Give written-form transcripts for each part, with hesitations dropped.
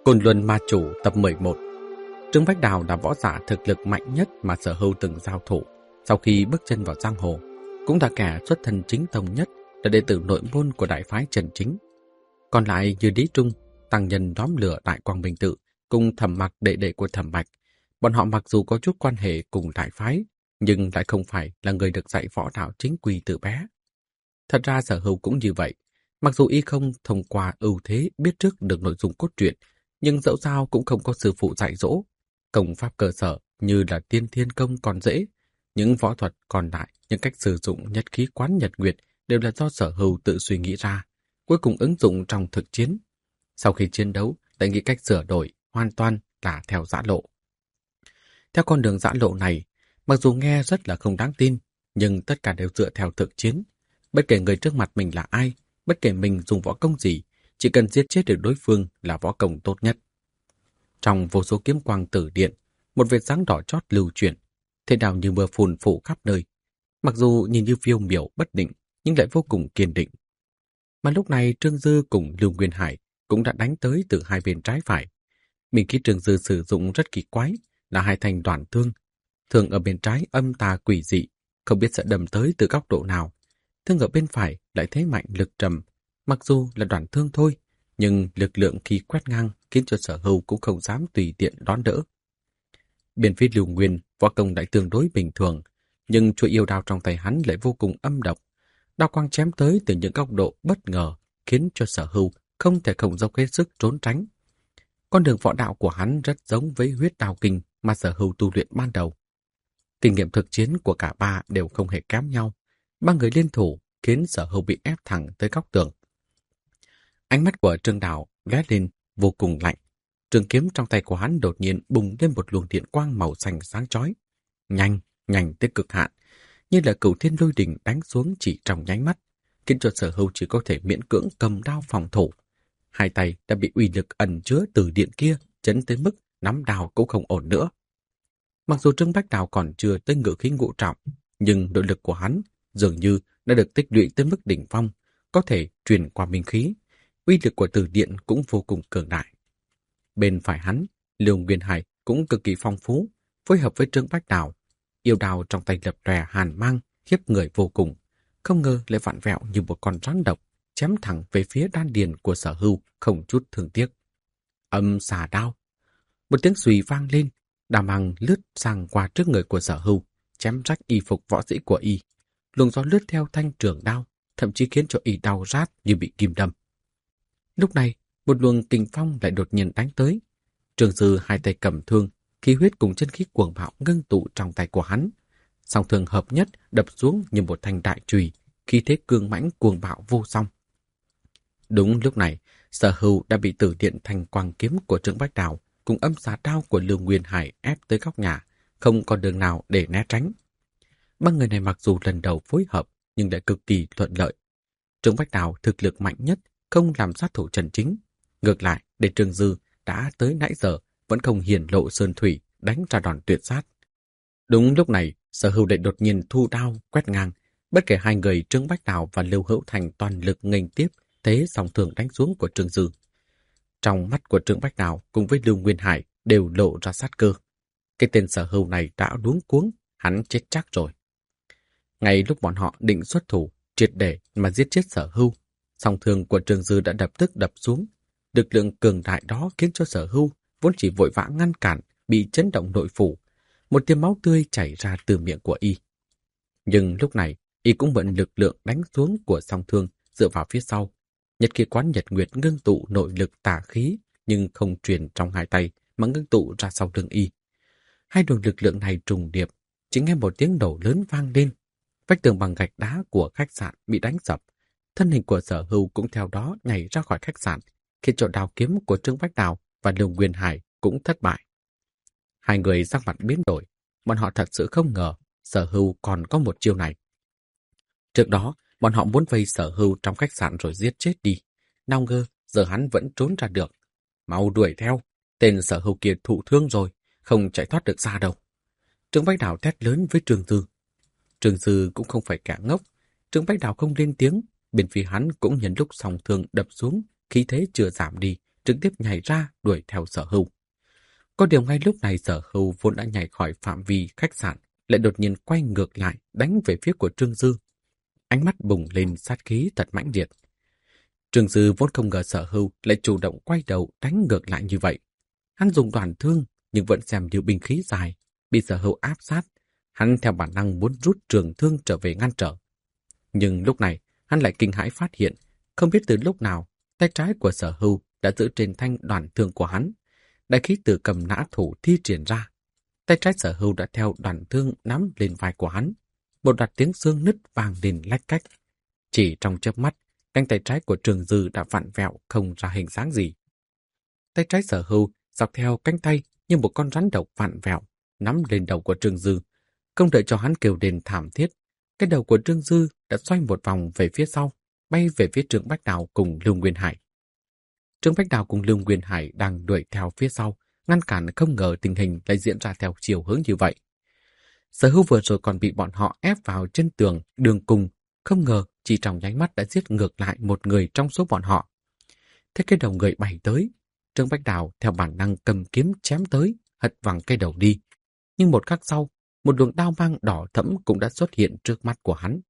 Côn Luân Ma Chủ tập 11. Trương Bách Đào là võ giả thực lực mạnh nhất mà Sở Hưu từng giao thủ. Sau khi bước chân vào giang hồ, cũng là kẻ xuất thân chính tông nhất, là đệ tử nội môn của đại phái Trần Chính. Còn lại như Lý Trung, tăng nhân đóm lửa Đại Quang Minh Tự, cùng Thẩm Mặc đệ đệ của Thẩm Bạch. Bọn họ mặc dù có chút quan hệ cùng đại phái, nhưng lại không phải là người được dạy võ đạo chính quy từ bé. Thật ra Sở Hưu cũng như vậy. Mặc dù y không thông qua ưu thế biết trước được nội dung cốt truyện, nhưng dẫu sao cũng không có sư phụ dạy dỗ. Công pháp cơ sở như là tiên thiên công còn dễ, những võ thuật còn lại, những cách sử dụng nhất khí quán nhật nguyệt đều là do Sở Hưu tự suy nghĩ ra, cuối cùng ứng dụng trong thực chiến. Sau khi chiến đấu, lại nghĩ cách sửa đổi, hoàn toàn là theo giã lộ. Theo con đường giã lộ này, mặc dù nghe rất là không đáng tin, nhưng tất cả đều dựa theo thực chiến. Bất kể người trước mặt mình là ai, bất kể mình dùng võ công gì, chỉ cần giết chết được đối phương là võ công tốt nhất. Trong vô số kiếm quang tử điện, một vệt sáng đỏ chót lưu chuyển, thế nào như mưa phùn phủ khắp nơi. Mặc dù nhìn như phiêu miểu bất định, nhưng lại vô cùng kiên định. Mà lúc này Trương Dư cùng Lưu Nguyên Hải cũng đã đánh tới từ hai bên trái phải. Mình khi Trương Dư sử dụng rất kỳ quái, là hai thanh đoạn thương. Thương ở bên trái âm tà quỷ dị, không biết sẽ đâm tới từ góc độ nào. Thương ở bên phải lại thế mạnh lực trầm, mặc dù là đoạn thương thôi, nhưng lực lượng khi quét ngang khiến cho Sở Hưu cũng không dám tùy tiện đón đỡ. Bên phía Lưu Nguyên, võ công lại tương đối bình thường, nhưng chuôi yêu đao trong tay hắn lại vô cùng âm độc. Đao quang chém tới từ những góc độ bất ngờ, khiến cho Sở Hưu không thể không dốc hết sức trốn tránh. Con đường võ đạo của hắn rất giống với huyết đao kinh mà Sở Hưu tu luyện ban đầu. Kinh nghiệm thực chiến của cả ba đều không hề kém nhau. Ba người liên thủ khiến Sở Hưu bị ép thẳng tới góc tường. Ánh mắt của Trương Đào lóe lên vô cùng lạnh. Trường kiếm trong tay của hắn đột nhiên bùng lên một luồng điện quang màu xanh sáng chói, nhanh tới cực hạn, như là cửu thiên lôi đình đánh xuống chỉ trong nháy mắt, khiến cho Sở Hưu chỉ có thể miễn cưỡng cầm đao phòng thủ. Hai tay đã bị uy lực ẩn chứa từ điện kia chấn tới mức nắm đao cũng không ổn nữa. Mặc dù Trương Bách Đào còn chưa tới ngự khí ngũ trọng, nhưng nội lực của hắn dường như đã được tích lũy tới mức đỉnh phong, có thể truyền qua minh khí. Uy lực của từ điện cũng vô cùng cường đại. Bên phải hắn, Lưu Nguyên Hải cũng cực kỳ phong phú, phối hợp với Trương Bách Đào. Yêu đao trong tay lập lòe hàn mang, khiếp người vô cùng. Không ngờ lại vặn vẹo như một con rắn độc, chém thẳng về phía đan điền của Sở Hưu, không chút thương tiếc. Âm xà đao. Một tiếng xùy vang lên, đao mang lướt sang qua trước người của Sở Hưu, chém rách y phục võ sĩ của y. Luồng gió lướt theo thanh trường đao, thậm chí khiến cho y đau rát như bị kim đâm. Lúc này, một luồng kình phong lại đột nhiên đánh tới. Trương Dư hai tay cầm thương, khí huyết cùng chân khí cuồng bạo ngưng tụ trong tay của hắn. Song thương hợp nhất đập xuống như một thanh đại chùy, khí thế cương mãnh cuồng bạo vô song. Đúng lúc này, Sở Hưu đã bị tử điện thành quang kiếm của Trương Bách Đào cùng âm xà đao của Lưu Nguyên Hải ép tới góc nhà, không còn đường nào để né tránh. Ba người này mặc dù lần đầu phối hợp nhưng lại cực kỳ thuận lợi. Trương Bách Đào thực lực mạnh nhất, không làm sát thủ Trần Chính. Ngược lại, để Trương Dư đã tới nãy giờ vẫn không hiển lộ sơn thủy đánh ra đòn tuyệt sát. Đúng lúc này, Sở Hưu lại đột nhiên thu đao quét ngang. Bất kể hai người Trương Bách Đào và Lưu Hữu Thành toàn lực nghênh tiếp thế song thường đánh xuống của Trương Dư. Trong mắt của Trương Bách Đào cùng với Lưu Nguyên Hải đều lộ ra sát cơ. Cái tên Sở Hưu này đã luống cuống, hắn chết chắc rồi. Ngay lúc bọn họ định xuất thủ triệt để mà giết chết Sở Hưu, song thương của Trương Dư đã đập xuống. Lực lượng cường đại đó khiến cho Sở Hưu vốn chỉ vội vã ngăn cản, bị chấn động nội phủ. Một tia máu tươi chảy ra từ miệng của y. Nhưng lúc này, y cũng mượn lực lượng đánh xuống của song thương dựa vào phía sau. Nhật khí quán nhật nguyệt ngưng tụ nội lực tà khí, nhưng không truyền trong hai tay mà ngưng tụ ra sau lưng y. Hai luồng lực lượng này trùng điệp, chỉ nghe một tiếng nổ lớn vang lên. Vách tường bằng gạch đá của khách sạn bị đánh sập. Thân hình của Sở Hưu cũng theo đó nhảy ra khỏi khách sạn, khiến cho đao kiếm của Trương Bách Đào và Lưu Nguyên Hải cũng thất bại. Hai người sắc mặt biến đổi, bọn họ thật sự không ngờ Sở Hưu còn có một chiêu này. Trước đó, bọn họ muốn vây Sở Hưu trong khách sạn rồi giết chết đi. Nào ngờ, giờ hắn vẫn trốn ra được. Mau đuổi theo, tên Sở Hưu kia thụ thương rồi, không chạy thoát được ra đâu. Trương Bách Đào thét lớn với Trương Dư. Trương Dư cũng không phải kẻ ngốc. Trương Bách Đào không lên tiếng, bên phía hắn cũng nhân lúc song thương đập xuống, khí thế chưa giảm đi, trực tiếp nhảy ra đuổi theo Sở Hưu. Có điều ngay lúc này Sở Hưu vốn đã nhảy khỏi phạm vi khách sạn, lại đột nhiên quay ngược lại đánh về phía của Trương Dư. Ánh mắt bùng lên sát khí thật mãnh liệt. Trương Dư vốn không ngờ Sở Hưu lại chủ động quay đầu đánh ngược lại như vậy. Hắn dùng đoàn thương nhưng vẫn xem như binh khí dài, bị Sở Hưu áp sát. Hắn theo bản năng muốn rút trường thương trở về ngăn trở. Nhưng lúc này hắn lại kinh hãi phát hiện, không biết từ lúc nào tay trái của Sở Hưu đã giữ trên thanh đoàn thương của hắn. Đại khí từ cầm nã thủ thi triển ra. Tay trái Sở Hưu đã theo đoàn thương nắm lên vai của hắn. Một loạt tiếng xương nứt vang lên lách cách. Chỉ trong chớp mắt, cánh tay trái của Trương Dư đã vặn vẹo không ra hình dáng gì. Tay trái Sở Hưu dọc theo cánh tay như một con rắn độc vặn vẹo, nắm lên đầu của Trương Dư. Không đợi cho hắn kêu lên thảm thiết, cái đầu của Trương Dư đã xoay một vòng về phía sau, bay về phía Trương Bách Đào cùng Lưu Nguyên Hải. Trương Bách Đào cùng Lưu Nguyên Hải đang đuổi theo phía sau, ngăn cản không ngờ tình hình lại diễn ra theo chiều hướng như vậy. Sở Hưu vừa rồi còn bị bọn họ ép vào chân tường, đường cùng, không ngờ chỉ trong nháy mắt đã giết ngược lại một người trong số bọn họ. Thế cái đầu người bay tới, Trương Bách Đào theo bản năng cầm kiếm chém tới, hất văng cái đầu đi. Nhưng một khắc sau, một luồng đao mang đỏ thẫm cũng đã xuất hiện trước mắt của hắn.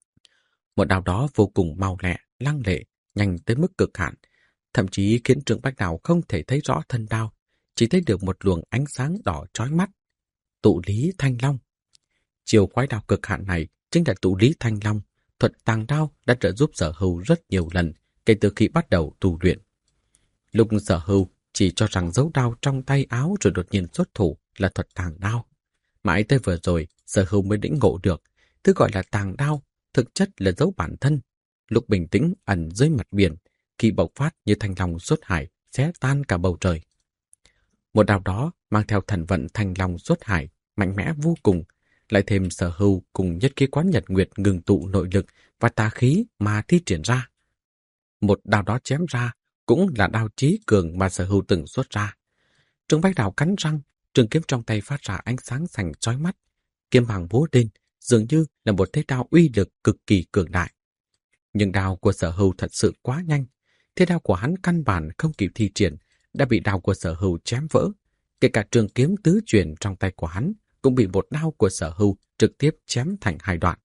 Một đao đó vô cùng mau lẹ, lăng lệ, nhanh tới mức cực hạn, thậm chí khiến Trương Bách Đào không thể thấy rõ thân đao, chỉ thấy được một luồng ánh sáng đỏ chói mắt. Tụ lý thanh long. Chiều quái đao cực hạn này chính là tụ lý thanh long, thuật tàng đao đã trợ giúp Sở Hưu rất nhiều lần kể từ khi bắt đầu tu luyện. Lúc Sở Hưu chỉ cho rằng giấu đao trong tay áo rồi đột nhiên xuất thủ là thuật tàng đao. Mãi tới vừa rồi, Sở Hưu mới lĩnh ngộ được, thứ gọi là tàng đao, thực chất là giấu bản thân. Lúc bình tĩnh ẩn dưới mặt biển, khi bộc phát như thanh long xuất hải, xé tan cả bầu trời. Một đao đó mang theo thần vận thanh long xuất hải, mạnh mẽ vô cùng, lại thêm Sở Hưu cùng nhất khí quán nhật nguyệt ngừng tụ nội lực và tà khí mà thi triển ra. Một đao đó chém ra cũng là đao chí cường mà Sở Hưu từng xuất ra. Trương Bách Đào cắn răng, trường kiếm trong tay phát ra ánh sáng sành chói mắt, kiếm bằng múa lên, dường như là một thế đao uy lực cực kỳ cường đại. Nhưng đao của Sở Hưu thật sự quá nhanh, thế đao của hắn căn bản không kịp thi triển, đã bị đao của Sở Hưu chém vỡ. Kể cả trường kiếm tứ truyền trong tay của hắn cũng bị một đao của Sở Hưu trực tiếp chém thành hai đoạn.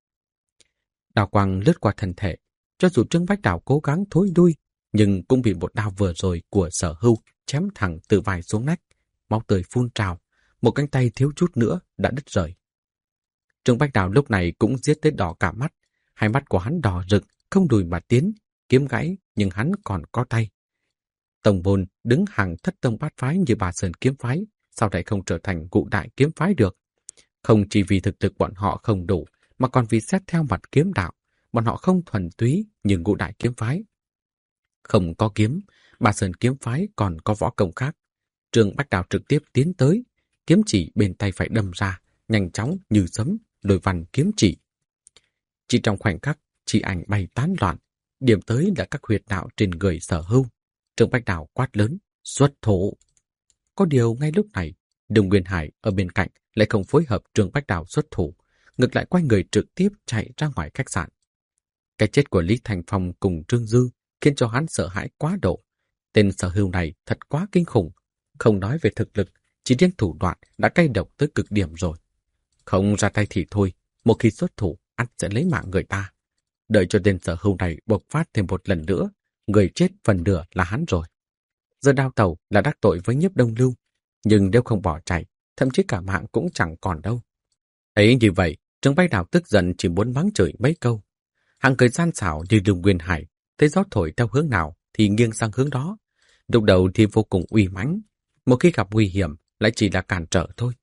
Đao quang lướt qua thân thể, cho dù Trương Bách Đào cố gắng thối lui, nhưng cũng bị một đao vừa rồi của Sở Hưu chém thẳng từ vai xuống nách, máu tươi phun trào, một cánh tay thiếu chút nữa đã đứt rời. Trương Bách Đào lúc này cũng giết tới đỏ cả mắt, hai mắt của hắn đỏ rực, không lùi mà tiến, kiếm gãy nhưng hắn còn có tay. Tổng môn đứng hàng thất tông bát phái như Bà Sơn kiếm phái, sao lại không trở thành Ngũ Đại kiếm phái được? Không chỉ vì thực lực bọn họ không đủ, mà còn vì xét theo mặt kiếm đạo, bọn họ không thuần túy như Ngũ Đại kiếm phái. Không có kiếm, Bà Sơn kiếm phái còn có võ công khác. Trương Bách Đào trực tiếp tiến tới, kiếm chỉ bên tay phải đâm ra, nhanh chóng như sấm, đôi văn kiếm chỉ. Chỉ trong khoảnh khắc, chỉ ảnh bay tán loạn, điểm tới là các huyệt đạo trên người Sở Hưu. Trương Bách Đào quát lớn, xuất thủ. Có điều ngay lúc này, Đồng Nguyên Hải ở bên cạnh lại không phối hợp Trương Bách Đào xuất thủ, ngược lại quay người trực tiếp chạy ra ngoài khách sạn. Cái chết của Lý Thành Phong cùng Trương Dư khiến cho hắn sợ hãi quá độ. Tên Sở Hưu này thật quá kinh khủng, không nói về thực lực, chỉ riêng thủ đoạn đã cay độc tới cực điểm rồi. Không ra tay thì thôi, một khi xuất thủ, ắt sẽ lấy mạng người ta. Đợi cho tên Sở Hưu này bộc phát thêm một lần nữa, người chết phần nửa là hắn rồi. Giờ đao tẩu là đắc tội với Nhiếp Đông Lưu, nhưng nếu không bỏ chạy, thậm chí cả mạng cũng chẳng còn đâu. Ấy như vậy, Trương Bách Đào tức giận chỉ muốn mắng chửi mấy câu. Hàng cười gian xảo như Đường Nguyên Hải, thấy gió thổi theo hướng nào thì nghiêng sang hướng đó. Lúc đầu thì vô cùng uy mãnh, một khi gặp nguy hiểm lại chỉ là cản trở thôi.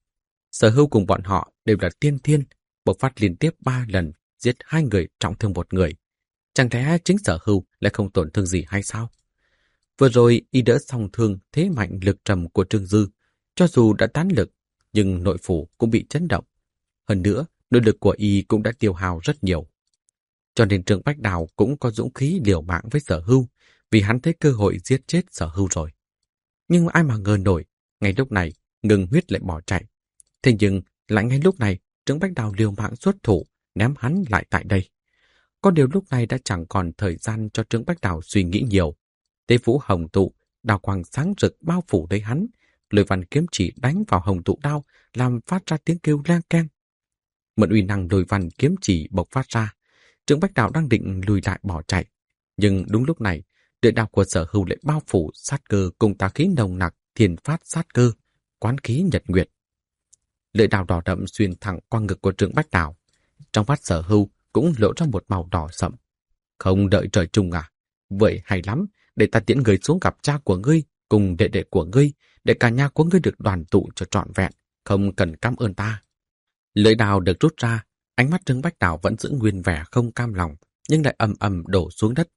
Sở Hưu cùng bọn họ đều là tiên thiên, bộc phát liên tiếp 3 lần, giết 2 người trọng thương 1 người. Chẳng lẽ chính Sở Hưu lại không tổn thương gì hay sao? Vừa rồi y đỡ xong thương thế mạnh lực trầm của Trương Dư, cho dù đã tán lực, nhưng nội phủ cũng bị chấn động. Hơn nữa, nội lực của y cũng đã tiêu hao rất nhiều. Cho nên Trương Bách Đào cũng có dũng khí liều mạng với Sở Hưu, vì hắn thấy cơ hội giết chết Sở Hưu rồi. Nhưng ai mà ngờ nổi, ngay lúc này ngừng huyết lại bỏ chạy. Thế nhưng lại ngay lúc này Trương Bách Đào liều mạng xuất thủ, ném hắn lại tại đây. Có điều lúc này đã chẳng còn thời gian cho Trương Bách Đào suy nghĩ nhiều. Tế Vũ Hồng Tụ đao quang sáng rực bao phủ lấy hắn, Lôi Văn kiếm chỉ đánh vào hồng tụ đao, làm phát ra tiếng kêu leng keng. Mượn uy năng Lôi Văn kiếm chỉ bộc phát ra, Trương Bách Đào đang định lùi lại bỏ chạy, nhưng đúng lúc này, lưỡi đao của Sở Hưu lại bao phủ sát cơ cùng tà khí nồng nặc thiền phát sát cơ, quán khí nhật nguyệt. Lưỡi đao đỏ đậm xuyên thẳng qua ngực của Trương Bách Đào. Trong mắt Sở Hưu cũng lộ ra một màu đỏ sậm. Không đợi trời chung à? Vậy hay lắm, để ta tiễn người xuống gặp cha của ngươi cùng đệ đệ của ngươi, để cả nhà của ngươi được đoàn tụ cho trọn vẹn, không cần cảm ơn ta. Lưỡi đao được rút ra, ánh mắt Trương Bách Đào vẫn giữ nguyên vẻ không cam lòng, nhưng lại ầm ầm đổ xuống đất.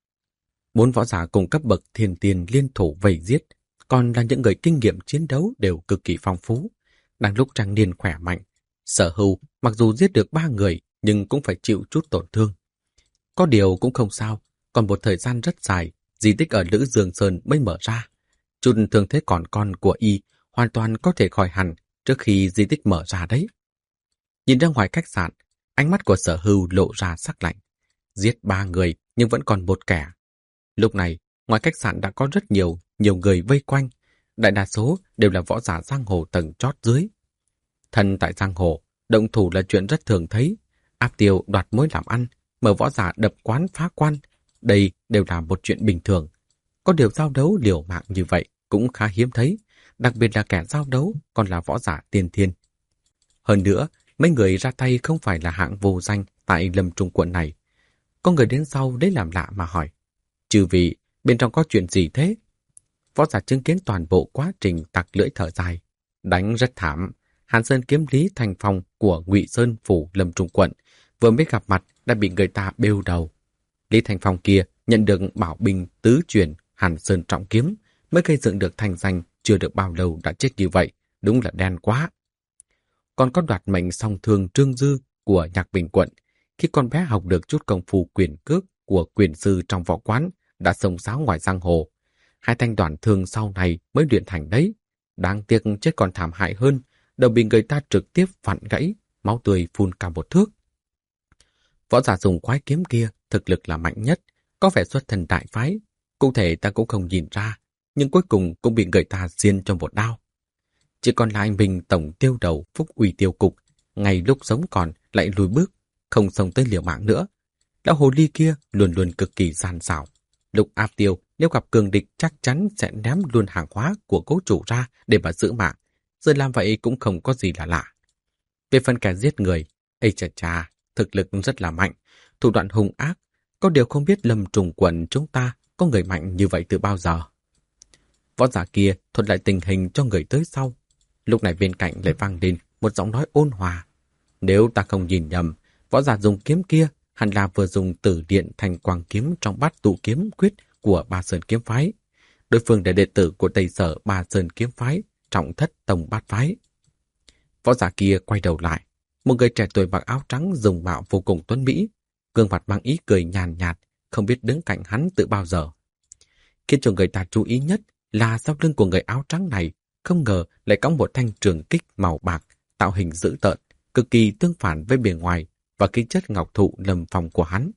4 võ giả cùng cấp bậc thiên tiên liên thủ vây giết, còn là những người kinh nghiệm chiến đấu đều cực kỳ phong phú. Đang lúc trang niên khỏe mạnh, Sở Hưu mặc dù giết được 3 người nhưng cũng phải chịu chút tổn thương. Có điều cũng không sao, còn một thời gian rất dài, di tích ở Lữ Dương Sơn mới mở ra. Chút thương thế còn con của y hoàn toàn có thể khỏi hẳn trước khi di tích mở ra đấy. Nhìn ra ngoài khách sạn, ánh mắt của Sở Hưu lộ ra sắc lạnh. Giết 3 người nhưng vẫn còn một kẻ. Lúc này, ngoài khách sạn đã có rất nhiều người vây quanh. Đại đa số đều là võ giả giang hồ tầng chót dưới. Thân tại giang hồ, động thủ là chuyện rất thường thấy. Áp tiêu đoạt mối làm ăn, mở võ giả đập quán phá quan, đây đều là một chuyện bình thường. Có điều giao đấu liều mạng như vậy cũng khá hiếm thấy, đặc biệt là kẻ giao đấu còn là võ giả tiên thiên. Hơn nữa, mấy người ra tay không phải là hạng vô danh tại Lâm Trung quận này. Có người đến sau đấy làm lạ mà hỏi, chư vị, bên trong có chuyện gì thế? Võ giả chứng kiến toàn bộ quá trình tặc lưỡi thở dài. Đánh rất thảm. Hàn Sơn kiếm Lý Thành Phong của Ngụy Sơn phủ Lâm Trung quận vừa mới gặp mặt đã bị người ta bêu đầu. Lý Thành Phong kia nhận được bảo binh tứ truyền Hàn Sơn trọng kiếm, mới gây dựng được thành danh chưa được bao lâu đã chết như vậy, đúng là đen quá. Còn có đoạt mệnh song thương Trương Dư của Nhạc Bình quận, khi con bé học được chút công phu quyền cước của quyền sư trong võ quán, đã xông xáo ngoài giang hồ. 2 thanh đoạn thương sau này mới luyện thành đấy. Đáng tiếc chết còn thảm hại hơn, đầu bị người ta trực tiếp vặn gãy, máu tươi phun cả một thước. Võ giả dùng quái kiếm kia thực lực là mạnh nhất, có vẻ xuất thân đại phái. Cụ thể ta cũng không nhìn ra, nhưng cuối cùng cũng bị người ta xiên cho một đao. Chỉ còn lại mình tổng tiêu đầu Phúc Uy tiêu cục, ngay lúc sống còn lại lùi bước, không xông tới liều mạng nữa. Lão hồ ly kia luôn luôn cực kỳ gian xảo. Lúc áp tiêu, nếu gặp cường địch chắc chắn sẽ ném luôn hàng hóa của cố chủ ra để mà giữ mạng. Giờ làm vậy cũng không có gì là lạ. Về phần kẻ giết người, ây chà chà, thực lực rất là mạnh, thủ đoạn hung ác. Có điều không biết Lâm Trùng quận chúng ta có người mạnh như vậy từ bao giờ. Võ giả kia thuật lại tình hình cho người tới sau. Lúc này bên cạnh lại vang lên một giọng nói ôn hòa. Nếu ta không nhìn nhầm, võ giả dùng kiếm kia hẳn là vừa dùng tử điện thành quang kiếm trong bát tụ kiếm quyết của Ba Sơn kiếm phái. Đối phương là đệ tử của Tây Sở Ba Sơn kiếm phái, trọng thất tông bát phái. Võ giả kia quay đầu lại, một người trẻ tuổi mặc áo trắng dùng mạo vô cùng tuấn mỹ, gương mặt mang ý cười nhàn nhạt, không biết đứng cạnh hắn từ bao giờ. Khiến cho người ta chú ý nhất là sau lưng của người áo trắng này không ngờ lại cõng một thanh trường kích màu bạc, tạo hình dữ tợn, cực kỳ tương phản với bề ngoài và khí chất ngọc thụ lâm phong của hắn.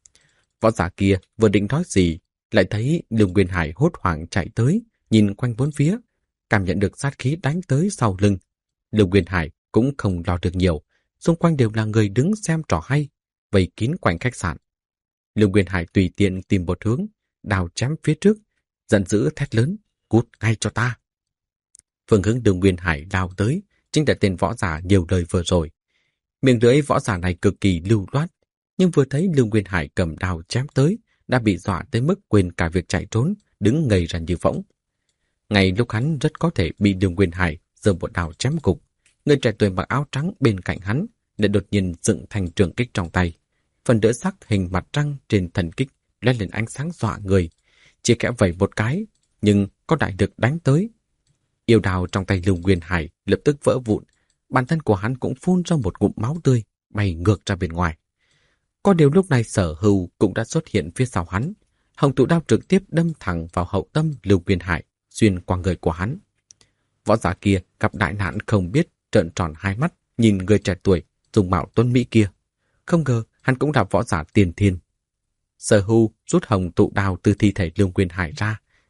Võ giả kia vừa định nói gì, lại thấy Lưu Nguyên Hải hốt hoảng chạy tới, nhìn quanh bốn phía, cảm nhận được sát khí đánh tới sau lưng. Lưu Nguyên Hải cũng không lo được nhiều, xung quanh đều là người đứng xem trò hay, vây kín quanh khách sạn. Lưu Nguyên Hải tùy tiện tìm một hướng, đào chém phía trước, giận dữ thét lớn, cút ngay cho ta. Phương hướng Lưu Nguyên Hải lao tới, chính là tên võ giả nhiều lời vừa rồi. Miệng lưỡi võ giả này cực kỳ lưu loát, nhưng vừa thấy Lưu Nguyên Hải cầm đao chém tới, đã bị dọa tới mức quên cả việc chạy trốn, đứng ngây ra như phỗng. Ngay lúc hắn rất có thể bị Lưu Nguyên Hải giơ một đao chém gục, người trẻ tuổi mặc áo trắng bên cạnh hắn lại đột nhiên dựng thành trường kích trong tay. Phần đỡ sắc hình mặt trăng trên thần kích lóe lên ánh sáng dọa người, chỉ kẽ vẩy một cái, nhưng có đại lực đánh tới. Yêu đao trong tay Lưu Nguyên Hải lập tức vỡ vụn, bản thân của hắn cũng phun ra một ngụm máu tươi, bay ngược ra bên ngoài. Có điều lúc này Sở Hưu cũng đã xuất hiện phía sau hắn, hồng tụ đao trực tiếp đâm thẳng vào hậu tâm Lưu Nguyên Hải, xuyên qua người của hắn. Võ giả kia gặp đại nạn không biết, trợn tròn hai mắt nhìn người trẻ tuổi dùng mạo tuấn mỹ kia. Không ngờ hắn cũng là võ giả tiền thiên. Sở Hưu rút hồng tụ đao từ thi thể Lưu Nguyên Hải ra,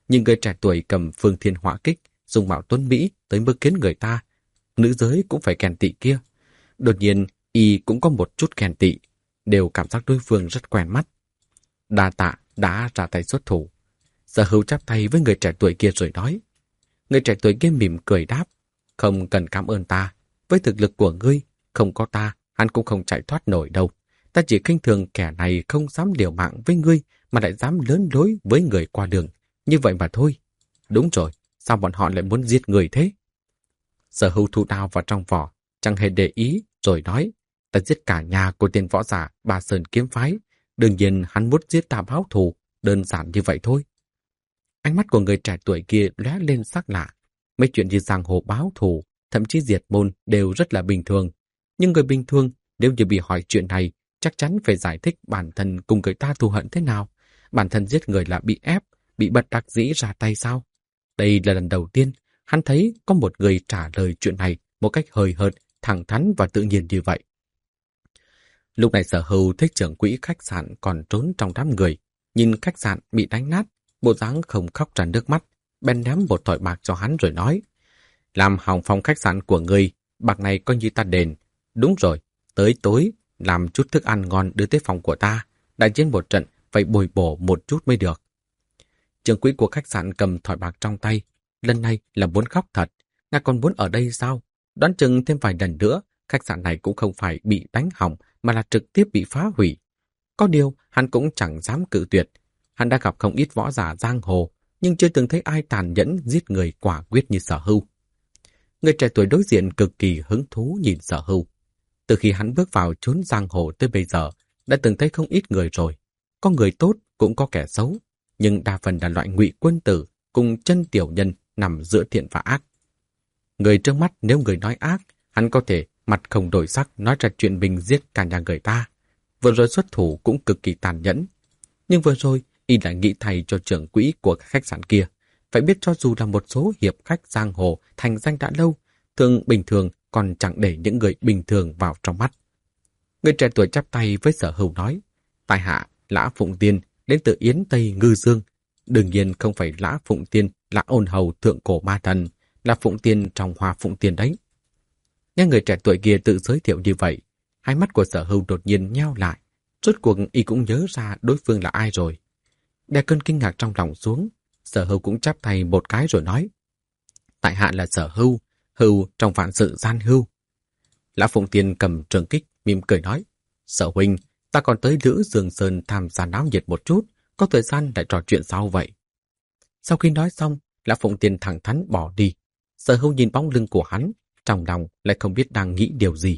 nhưng người trẻ tuổi cầm phương thiên hỏa kích, dùng mạo tuấn Mỹ tới mức khiến người ta, nữ giới cũng phải ghen tị kia. Đột nhiên, y cũng có một chút ghen tị, đều cảm giác đối phương rất quen mắt. Đa tạ đã ra tay xuất thủ. Sở Hữu chắp tay với người trẻ tuổi kia rồi nói. Người trẻ tuổi kia mỉm cười đáp, không cần cảm ơn ta, với thực lực của ngươi, không có ta, hắn cũng không chạy thoát nổi đâu. Ta chỉ khinh thường kẻ này không dám liều mạng với ngươi mà lại dám lớn lối với người qua đường. Như vậy mà thôi. Đúng rồi, sao bọn họ lại muốn giết người thế? Sở Hữu thu đao vào trong vỏ, chẳng hề để ý, rồi nói, ta giết cả nhà của tên võ giả Ba Sơn kiếm phái. Đương nhiên hắn muốn giết ta báo thù, đơn giản như vậy thôi. Ánh mắt của người trẻ tuổi kia lóe lên sắc lạ. Mấy chuyện như giang hồ báo thù, thậm chí diệt môn đều rất là bình thường. Nhưng người bình thường, nếu như bị hỏi chuyện này, chắc chắn phải giải thích bản thân cùng người ta thù hận thế nào. Bản thân giết người là bị ép, bị bất đắc dĩ ra tay sao? Đây là lần đầu tiên hắn thấy có một người trả lời chuyện này một cách hời hợt, thẳng thắn và tự nhiên như vậy. Lúc này Sở Hữu thấy trưởng quỹ khách sạn còn trốn trong đám người, nhìn khách sạn bị đánh nát, bộ dáng không khóc ra nước mắt, bèn ném một thỏi bạc cho hắn rồi nói, làm hỏng phòng khách sạn của ngươi, bạc này coi như ta đền. Đúng rồi, tới tối làm chút thức ăn ngon đưa tới phòng của ta, đại chiến một trận phải bồi bổ một chút mới được. Trưởng quỹ của khách sạn cầm thỏi bạc trong tay, lần này là muốn khóc thật, ngài còn muốn ở đây sao? Đoán chừng thêm vài lần nữa, khách sạn này cũng không phải bị đánh hỏng mà là trực tiếp bị phá hủy. Có điều, hắn cũng chẳng dám cự tuyệt. Hắn đã gặp không ít võ giả giang hồ, nhưng chưa từng thấy ai tàn nhẫn giết người quả quyết như Sở Hữu. Người trẻ tuổi đối diện cực kỳ hứng thú nhìn Sở Hữu. Từ khi hắn bước vào chốn giang hồ tới bây giờ, đã từng thấy không ít người rồi. Có người tốt cũng có kẻ xấu, nhưng đa phần là loại ngụy quân tử cùng chân tiểu nhân nằm giữa thiện và ác. Người trước mắt nếu người nói ác, hắn có thể mặt không đổi sắc nói ra chuyện mình giết cả nhà người ta. Vừa rồi xuất thủ cũng cực kỳ tàn nhẫn. Nhưng vừa rồi, y lại nghĩ thay cho trưởng quỹ của khách sạn kia. Phải biết cho dù là một số hiệp khách giang hồ thành danh đã lâu, thường bình thường còn chẳng để những người bình thường vào trong mắt. Người trẻ tuổi chắp tay với Sở Hữu nói, tại hạ Lã Phụng Tiên đến từ Yến Tây Ngư Dương. Đương nhiên không phải Lã Phụng Tiên là ôn hầu thượng cổ ma thần, là Phụng Tiên trong Hoa Phụng Tiên đấy. Nghe người trẻ tuổi kia tự giới thiệu như vậy, hai mắt của Sở Hữu đột nhiên nheo lại. Rốt cuộc y cũng nhớ ra đối phương là ai rồi. Đè cơn kinh ngạc trong lòng xuống, Sở Hữu cũng chắp tay một cái rồi nói, tại hạ là Sở Hữu, hữu trong vạn sự gian hữu. Lã Phụng Tiên cầm trường kích, mỉm cười nói, Sở huynh, ta còn tới Lữ Dương Sơn tham gia náo nhiệt một chút, có thời gian để trò chuyện sau vậy. Sau khi nói xong, Lã Phụng Tiên thẳng thắn bỏ đi. Sở Hữu nhìn bóng lưng của hắn, trong lòng lại không biết đang nghĩ điều gì.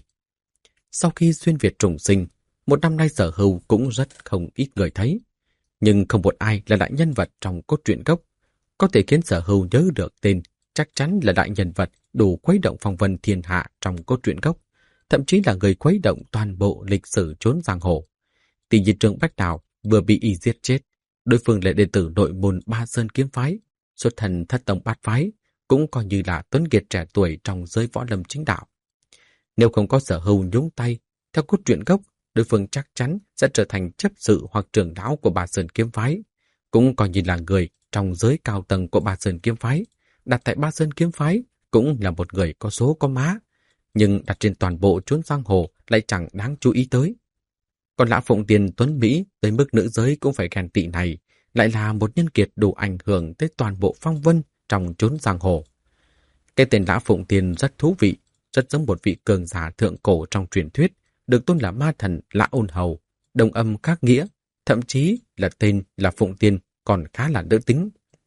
Sau khi xuyên Việt trùng sinh, một năm nay Sở Hữu cũng rất không ít người thấy. Nhưng không một ai là đại nhân vật trong cốt truyện gốc. Có thể khiến Sở Hữu nhớ được tên, chắc chắn là đại nhân vật đủ khuấy động phong vân thiên hạ trong cốt truyện gốc, thậm chí là người khuấy động toàn bộ lịch sử chốn giang hồ. Tỷ nhi Trương Bách Đào vừa bị y giết chết, đối phương là đệ tử nội môn Ba Sơn kiếm phái, xuất thân thất tông bát phái, cũng coi như là tuấn kiệt trẻ tuổi trong giới võ lâm chính đạo. Nếu không có Sở Hữu nhúng tay, theo cốt truyện gốc, đối phương chắc chắn sẽ trở thành chấp sự hoặc trưởng lão của Ba Sơn kiếm phái, cũng coi như là người trong giới cao tầng của Ba Sơn kiếm phái. Đặt tại Ba Sơn kiếm phái cũng là một người có số có má, nhưng đặt trên toàn bộ chốn giang hồ lại chẳng đáng chú ý tới. Còn Lã Phụng Tiên tuấn Mỹ tới mức nữ giới cũng phải ghen tị này, lại là một nhân kiệt đủ ảnh hưởng tới toàn bộ phong vân trong chốn giang hồ. Cái tên Lã Phụng Tiên rất thú vị, rất giống một vị cường giả thượng cổ trong truyền thuyết, được tôn là ma thần Lã Ôn Hầu, đồng âm khác nghĩa, thậm chí là tên là Phụng Tiên còn khá là nữ tính.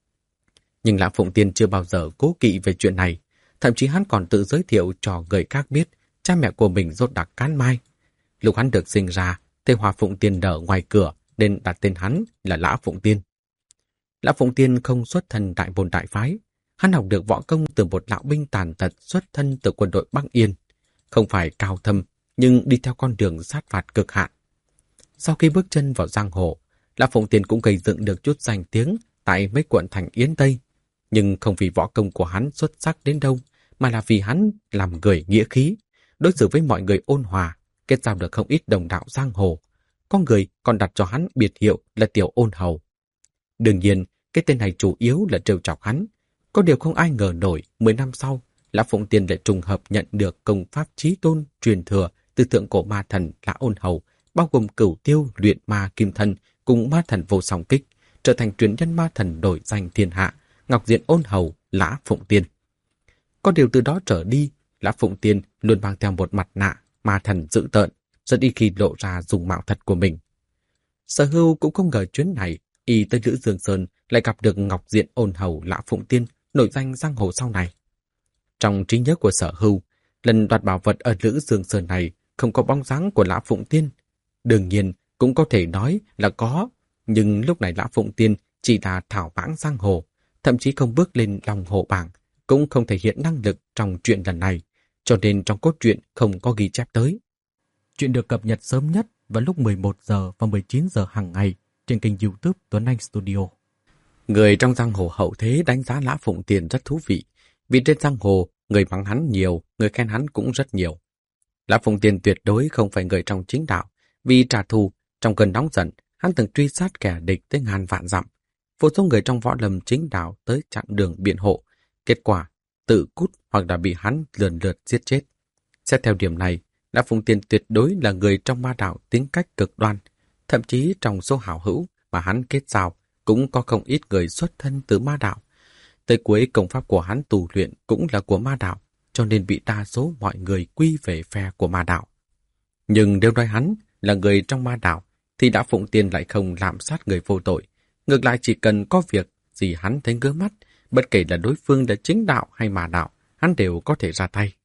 Nhưng Lã Phụng Tiên chưa bao giờ cố kỵ về chuyện này, thậm chí hắn còn tự giới thiệu cho người khác biết cha mẹ của mình rốt đặc cán mai. Lúc hắn được sinh ra, cây hoa Phụng Tiên nở ngoài cửa nên đặt tên hắn là Lã Phụng Tiên. Lã Phụng Tiên không xuất thân đại môn đại phái, hắn học được võ công từ một lão binh tàn tật xuất thân từ quân đội Bắc Yên, không phải cao thâm nhưng đi theo con đường sát phạt cực hạn. Sau khi bước chân vào giang hồ, Lã Phụng Tiên cũng gây dựng được chút danh tiếng tại mấy quận thành Yến Tây, nhưng không vì võ công của hắn xuất sắc đến đâu, mà là vì hắn làm người nghĩa khí, đối xử với mọi người ôn hòa, kết giao được không ít đồng đạo giang hồ. Có người còn đặt cho hắn biệt hiệu là Tiểu Ôn Hầu. Đương nhiên, Cái tên này chủ yếu là trêu chọc hắn. Có điều không ai ngờ nổi 10 năm sau, Lã Phụng Tiên lại trùng hợp nhận được công pháp chí tôn truyền thừa từ thượng cổ ma thần Lã Ôn Hầu, bao gồm Cửu Tiêu, Luyện Ma Kim Thân cùng ma thần Vô Song Kích, trở thành truyền nhân ma thần nổi danh thiên hạ, Ngọc Diện Ôn Hầu Lã Phụng Tiên. Có điều từ đó trở đi, Lã Phụng Tiên luôn mang theo một mặt nạ ma thần dữ tợn, rất ít khi lộ ra dung mạo thật của mình. Sở Hưu cũng không ngờ chuyến này y tới Lữ Dương Sơn lại gặp được Ngọc Diện Ôn Hầu Lã Phụng Tiên, nổi danh giang hồ sau này. Trong trí nhớ của Sở Hưu, lần đoạt bảo vật ở Lữ Dương Sơn này không có bóng dáng của Lã Phụng Tiên. Đương nhiên cũng có thể nói là có, nhưng lúc này Lã Phụng Tiên chỉ là thảo vãng giang hồ, thậm chí không bước lên lòng hồ bảng, cũng không thể hiện năng lực trong chuyện lần này, cho nên trong cốt truyện không có ghi chép tới. Chuyện được cập nhật sớm nhất vào lúc 11 giờ và 19 giờ hàng ngày trên kênh YouTube Tuấn Anh Studio. Người trong giang hồ hậu thế đánh giá Lã Phụng Tiên rất thú vị, vì trên giang hồ người mắng hắn nhiều, người khen hắn cũng rất nhiều. Lã Phụng Tiên tuyệt đối không phải người trong chính đạo, vì trả thù trong cơn nóng giận, hắn từng truy sát kẻ địch tới ngàn vạn dặm. Vô số người trong võ lâm chính đạo tới chặn đường biện hộ, kết quả tự cút hoặc đã bị hắn lần lượt giết chết. Xét theo điểm này, Lã Phụng Tiên tuyệt đối là người trong ma đạo tính cách cực đoan, thậm chí trong số hảo hữu mà hắn kết giao cũng có không ít người xuất thân từ ma đạo. Tới cuối công pháp của hắn tu luyện cũng là của ma đạo, cho nên bị đa số mọi người quy về phe của ma đạo. Nhưng nếu nói hắn là người trong ma đạo, thì Lã Phụng Tiên lại không lạm sát người vô tội. Ngược lại chỉ cần có việc gì hắn thấy ngứa mắt, bất kể là đối phương là chính đạo hay ma đạo, hắn đều có thể ra tay.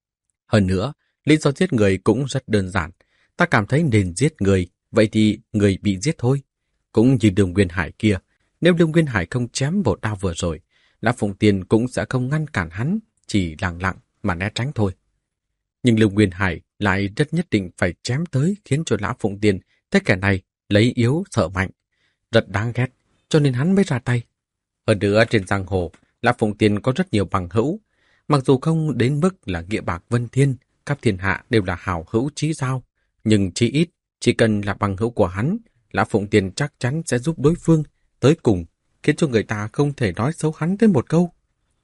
Hơn nữa, lý do giết người cũng rất đơn giản. Ta cảm thấy nên giết người, vậy thì người bị giết thôi. Cũng như Lương Nguyên Hải kia, nếu Lương Nguyên Hải không chém một đao vừa rồi, Lã Phụng Tiên cũng sẽ không ngăn cản hắn, chỉ lặng lặng mà né tránh thôi. Nhưng Lương Nguyên Hải lại rất nhất định phải chém tới, khiến cho Lã Phụng Tiên thấy kẻ này lấy yếu sợ mạnh, rất đáng ghét, cho nên hắn mới ra tay. Ở nữa trên giang hồ, Lã Phụng Tiên có rất nhiều bằng hữu, mặc dù không đến mức là nghĩa bạc vân thiên, khắp thiên hạ đều là hảo hữu chí giao, nhưng chí ít chỉ cần là bằng hữu của hắn, Lã Phụng Tiên chắc chắn sẽ giúp đối phương tới cùng, khiến cho người ta không thể nói xấu hắn tới một câu.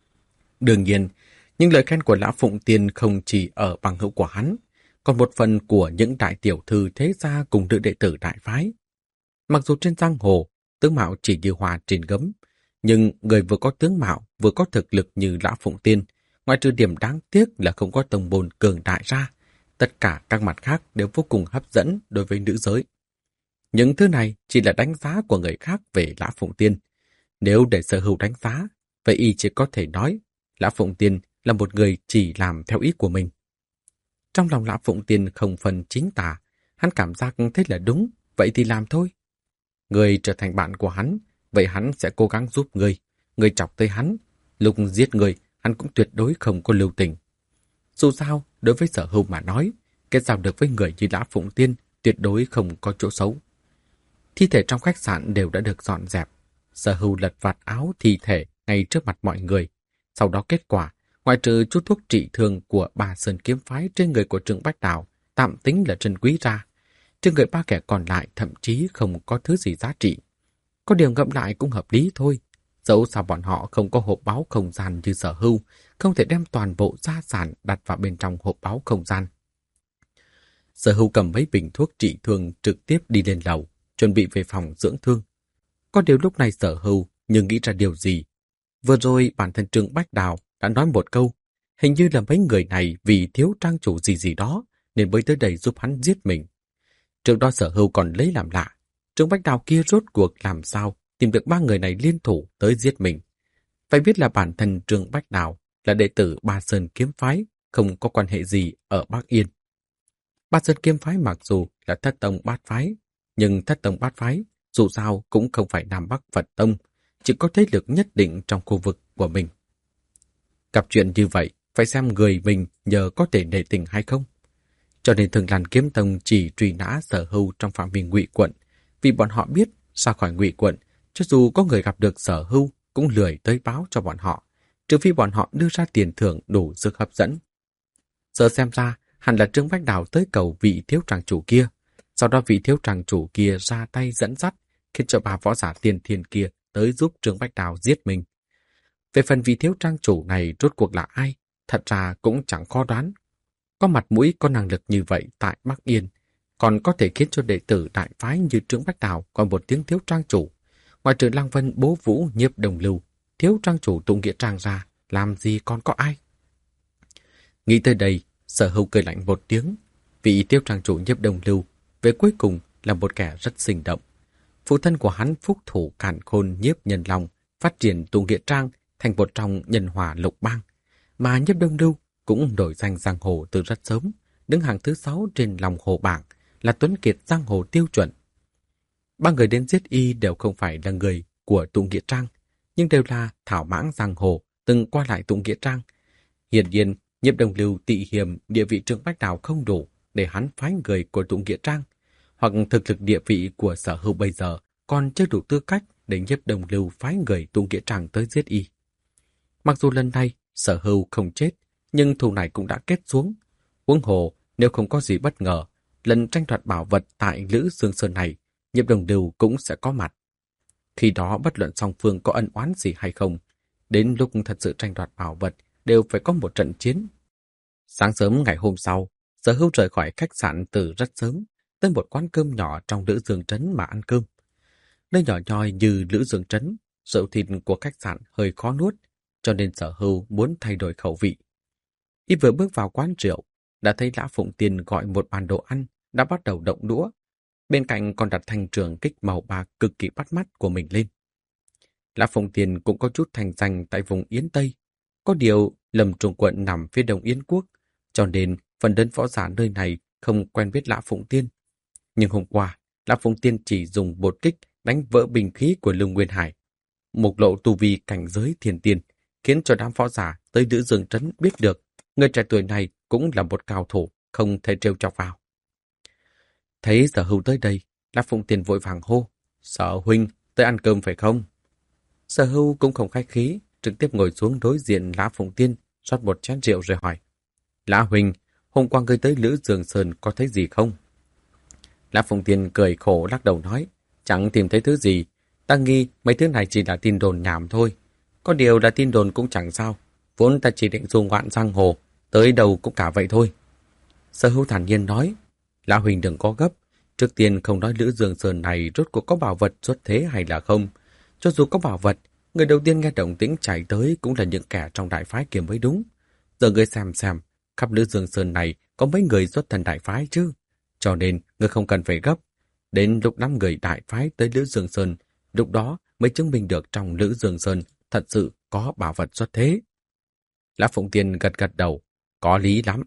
Đương nhiên, những lời khen của Lã Phụng Tiên không chỉ ở bằng hữu của hắn, còn một phần của những đại tiểu thư thế gia cùng nữ đệ tử đại phái. Mặc dù trên giang hồ, tướng mạo chỉ như hoa trên gấm, nhưng người vừa có tướng mạo vừa có thực lực như Lã Phụng Tiên, ngoài trừ điểm đáng tiếc là không có tông môn cường đại ra, tất cả các mặt khác đều vô cùng hấp dẫn đối với nữ giới. Những thứ này chỉ là đánh giá của người khác về Lã Phụng Tiên. Nếu để Sở Hưu đánh giá, vậy y chỉ có thể nói Lã Phụng Tiên là một người chỉ làm theo ý của mình. Trong lòng Lã Phụng Tiên không phần chính tà, hắn cảm giác thế là đúng, vậy thì làm thôi. Người trở thành bạn của hắn, vậy hắn sẽ cố gắng giúp người. Người chọc tới hắn, lúc giết người, hắn cũng tuyệt đối không có lưu tình. Dù sao, đối với Sở Hưu mà nói, kết giao được với người như Lã Phụng Tiên tuyệt đối không có chỗ xấu. Thi thể trong khách sạn đều đã được dọn dẹp. Sở Hưu lật vạt áo thi thể ngay trước mặt mọi người. Sau đó kết quả, ngoại trừ chút thuốc trị thương của Bà Sơn Kiếm Phái trên người của Trương Bách Đào, tạm tính là trân quý ra. Trên người ba kẻ còn lại thậm chí không có thứ gì giá trị. Có điều ngẫm lại cũng hợp lý thôi. Dẫu sao bọn họ không có hộp báu không gian như Sở Hưu, không thể đem toàn bộ gia sản đặt vào bên trong hộp báu không gian. Sở Hưu cầm mấy bình thuốc trị thương trực tiếp đi lên lầu, chuẩn bị về phòng dưỡng thương. Có điều lúc này Sở Hưu nhưng nghĩ ra điều gì. Vừa rồi bản thân Trương Bách Đào đã nói một câu, hình như là mấy người này vì thiếu trang chủ gì đó nên mới tới đây giúp hắn giết mình. Trước đó Sở Hưu còn lấy làm lạ, Trương Bách Đào kia rốt cuộc làm sao tìm được ba người này liên thủ tới giết mình. Phải biết là bản thân Trương Bách Đào là đệ tử Ba Sơn Kiếm Phái, không có quan hệ gì ở Bắc Yên. Ba Sơn Kiếm Phái mặc dù là thất tông bát phái, nhưng thất tông bát phái dù sao cũng không phải Nam Bắc Phật tông, chỉ có thế lực nhất định trong khu vực của mình. Gặp chuyện như vậy, phải xem người mình nhờ có thể nể tình hay không. Cho nên Thường Lan Kiếm Tông chỉ truy nã Sở Hưu trong phạm vi Ngụy quận, vì bọn họ biết ra khỏi Ngụy quận, cho dù có người gặp được Sở Hưu cũng lười tới báo cho bọn họ, trừ phi bọn họ đưa ra tiền thưởng đủ sức hấp dẫn. Giờ xem ra, hẳn là Trương Bách Đào tới cầu vị thiếu tràng chủ kia, sau đó vị thiếu tràng chủ kia ra tay dẫn dắt, khiến cho bà võ giả tiên thiên kia tới giúp Trương Bách Đào giết mình. Về phần vị thiếu trang chủ này rốt cuộc là ai, thật ra cũng chẳng khó đoán. Có mặt mũi có năng lực như vậy tại Bắc Yên, còn có thể khiến cho đệ tử đại phái như Trương Bách Đào còn một tiếng thiếu trang chủ. Ngoài trừ Lăng Vân, Bố Vũ, Nhiếp Đồng Lưu, thiếu trang chủ Tụng Nghĩa Trang ra, làm gì còn có ai? Nghĩ tới đây, Sở Hưu cười lạnh một tiếng. Vị thiếu trang chủ Nhiếp Đồng Lưu về cuối cùng là một kẻ rất sinh động. Phụ thân của hắn phúc thủ càn khôn Nhiếp Nhân Long phát triển Tụng Nghĩa Trang thành một trong nhân hòa lục bang, mà Nhiếp Đông Lưu cũng nổi danh giang hồ từ rất sớm, đứng hàng thứ 6 trên lòng hồ bảng, là tuấn kiệt giang hồ tiêu chuẩn. Ba người đến giết y đều không phải là người của Tụng Nghĩa Trang, nhưng đều là thảo mãng giang hồ từng qua lại Tụng Nghĩa Trang. Hiển nhiên, Nhiếp Đông Lưu tị hiềm địa vị Trương Bách Đào không đủ để hắn phái người của Tụng Nghĩa Trang, hoặc thực lực địa vị của Sở Hưu bây giờ còn chưa đủ tư cách để Nhiếp Đông Lưu phái người Tụng Nghĩa Trang tới giết y. Mặc dù lần này Sở Hưu không chết, nhưng thù này cũng đã kết xuống. Huống hồ, nếu không có gì bất ngờ, lần tranh đoạt bảo vật tại Lữ Dương Sơn này, Nhiếp Đồng Lưu cũng sẽ có mặt. Khi đó bất luận song phương có ân oán gì hay không, đến lúc thật sự tranh đoạt bảo vật đều phải có một trận chiến. Sáng sớm ngày hôm sau, Sở Hưu rời khỏi khách sạn từ rất sớm, tới một quán cơm nhỏ trong Lữ Dương Trấn mà ăn cơm. Nơi nhỏ nhoi như Lữ Dương Trấn, rượu thịt của khách sạn hơi khó nuốt, cho nên Sở Hưu muốn thay đổi khẩu vị. Y vừa bước vào quán rượu, đã thấy Lã Phụng Tiên gọi một bàn đồ ăn, đã bắt đầu động đũa. Bên cạnh còn đặt thanh trường kích màu bạc cực kỳ bắt mắt của mình lên. Lã Phụng Tiên cũng có chút thành danh tại vùng Yến Tây. Có điều, Lâm Trung quận nằm phía đông Yến quốc, cho nên phần lớn võ giả nơi này không quen biết Lã Phụng Tiên. Nhưng hôm qua, Lã Phụng Tiên chỉ dùng bột kích đánh vỡ bình khí của Lương Nguyên Hải, mục lộ tu vi cảnh giới thiên tiên, khiến cho đám võ giả tới Lữ Dương Trấn biết được người trẻ tuổi này cũng là một cao thủ, không thể trêu chọc vào. Thấy Sở Hưu tới đây, Lã Phụng Tiên vội vàng hô: "Sở huynh, tới ăn cơm phải không?" Sở Hưu cũng không khách khí, trực tiếp ngồi xuống đối diện Lã Phụng Tiên, rót một chén rượu rồi hỏi: "Lã huynh, hôm qua ngươi tới Lữ Dương Sơn có thấy gì không?" Lã Phụng Tiên cười khổ lắc đầu nói: "Chẳng tìm thấy thứ gì, ta nghi mấy thứ này chỉ là tin đồn nhảm thôi. Có điều là tin đồn cũng chẳng sao, vốn ta chỉ định du ngoạn giang hồ, tới đâu cũng cả vậy thôi." Sở Hưu thản nhiên nói: "Lã huynh đừng có gấp, trước tiên không nói Lữ Dương Sơn này rốt cuộc có bảo vật xuất thế hay là không. Cho dù có bảo vật, người đầu tiên nghe động tĩnh chạy tới cũng là những kẻ trong đại phái kia mới đúng. Giờ ngươi xem, khắp Lữ Dương Sơn này có mấy người xuất thần đại phái chứ. Cho nên ngươi không cần phải gấp. Đến lúc 5 người đại phái tới Lữ Dương Sơn, lúc đó mới chứng minh được trong Lữ Dương Sơn thật sự có bảo vật xuất thế." Lã Phụng Tiên gật gật đầu: "Có lý lắm."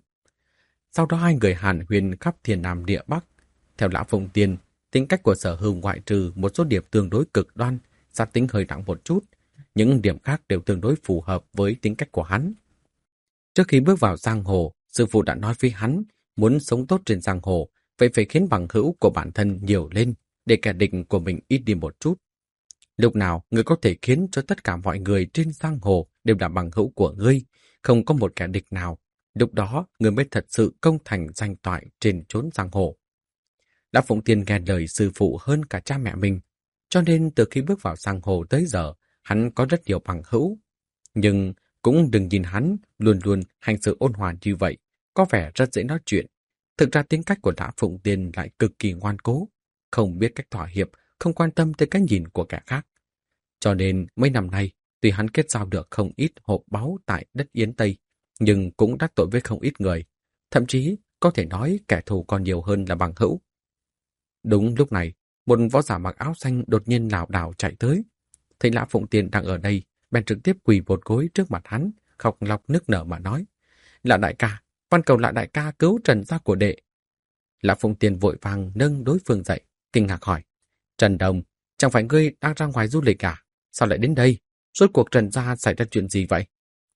Sau đó hai người hàn huyên khắp Thiên Nam địa Bắc. Theo Lã Phụng Tiên, tính cách của Sở Hưu ngoại trừ một số điểm tương đối cực đoan, sát tính hơi nặng một chút, những điểm khác đều tương đối phù hợp với tính cách của hắn. Trước khi bước vào giang hồ, sư phụ đã nói với hắn, muốn sống tốt trên giang hồ, vậy phải khiến bằng hữu của bản thân nhiều lên, để kẻ địch của mình ít đi một chút. Lúc nào ngươi có thể khiến cho tất cả mọi người trên giang hồ đều là bằng hữu của ngươi, không có một kẻ địch nào, lúc đó ngươi mới thật sự công thành danh toại trên chốn giang hồ. Lã Phụng Tiên nghe lời sư phụ hơn cả cha mẹ mình, cho nên từ khi bước vào giang hồ tới giờ, hắn có rất nhiều bằng hữu. Nhưng cũng đừng nhìn hắn luôn luôn hành sự ôn hòa như vậy, có vẻ rất dễ nói chuyện. Thực ra tính cách của Lã Phụng Tiên lại cực kỳ ngoan cố, không biết cách thỏa hiệp, không quan tâm tới cái nhìn của kẻ khác. Cho nên mấy năm nay, tuy hắn kết giao được không ít hộp báu tại đất Yến Tây, nhưng cũng đắc tội với không ít người. Thậm chí có thể nói kẻ thù còn nhiều hơn là bằng hữu. Đúng lúc này, một võ giả mặc áo xanh đột nhiên lảo đảo chạy tới. Thấy Lã Phụng Tiên đang ở đây, bèn trực tiếp quỳ một gối trước mặt hắn, khóc lóc nức nở mà nói: "Lã đại ca, van cầu Lã đại ca cứu Trần gia của đệ." Lã Phụng Tiên vội vàng nâng đối phương dậy, kinh ngạc hỏi: "Trần Đồng, chẳng phải ngươi đang ra ngoài du lịch à? Sao lại đến đây? Rốt cuộc Trần gia xảy ra chuyện gì vậy?"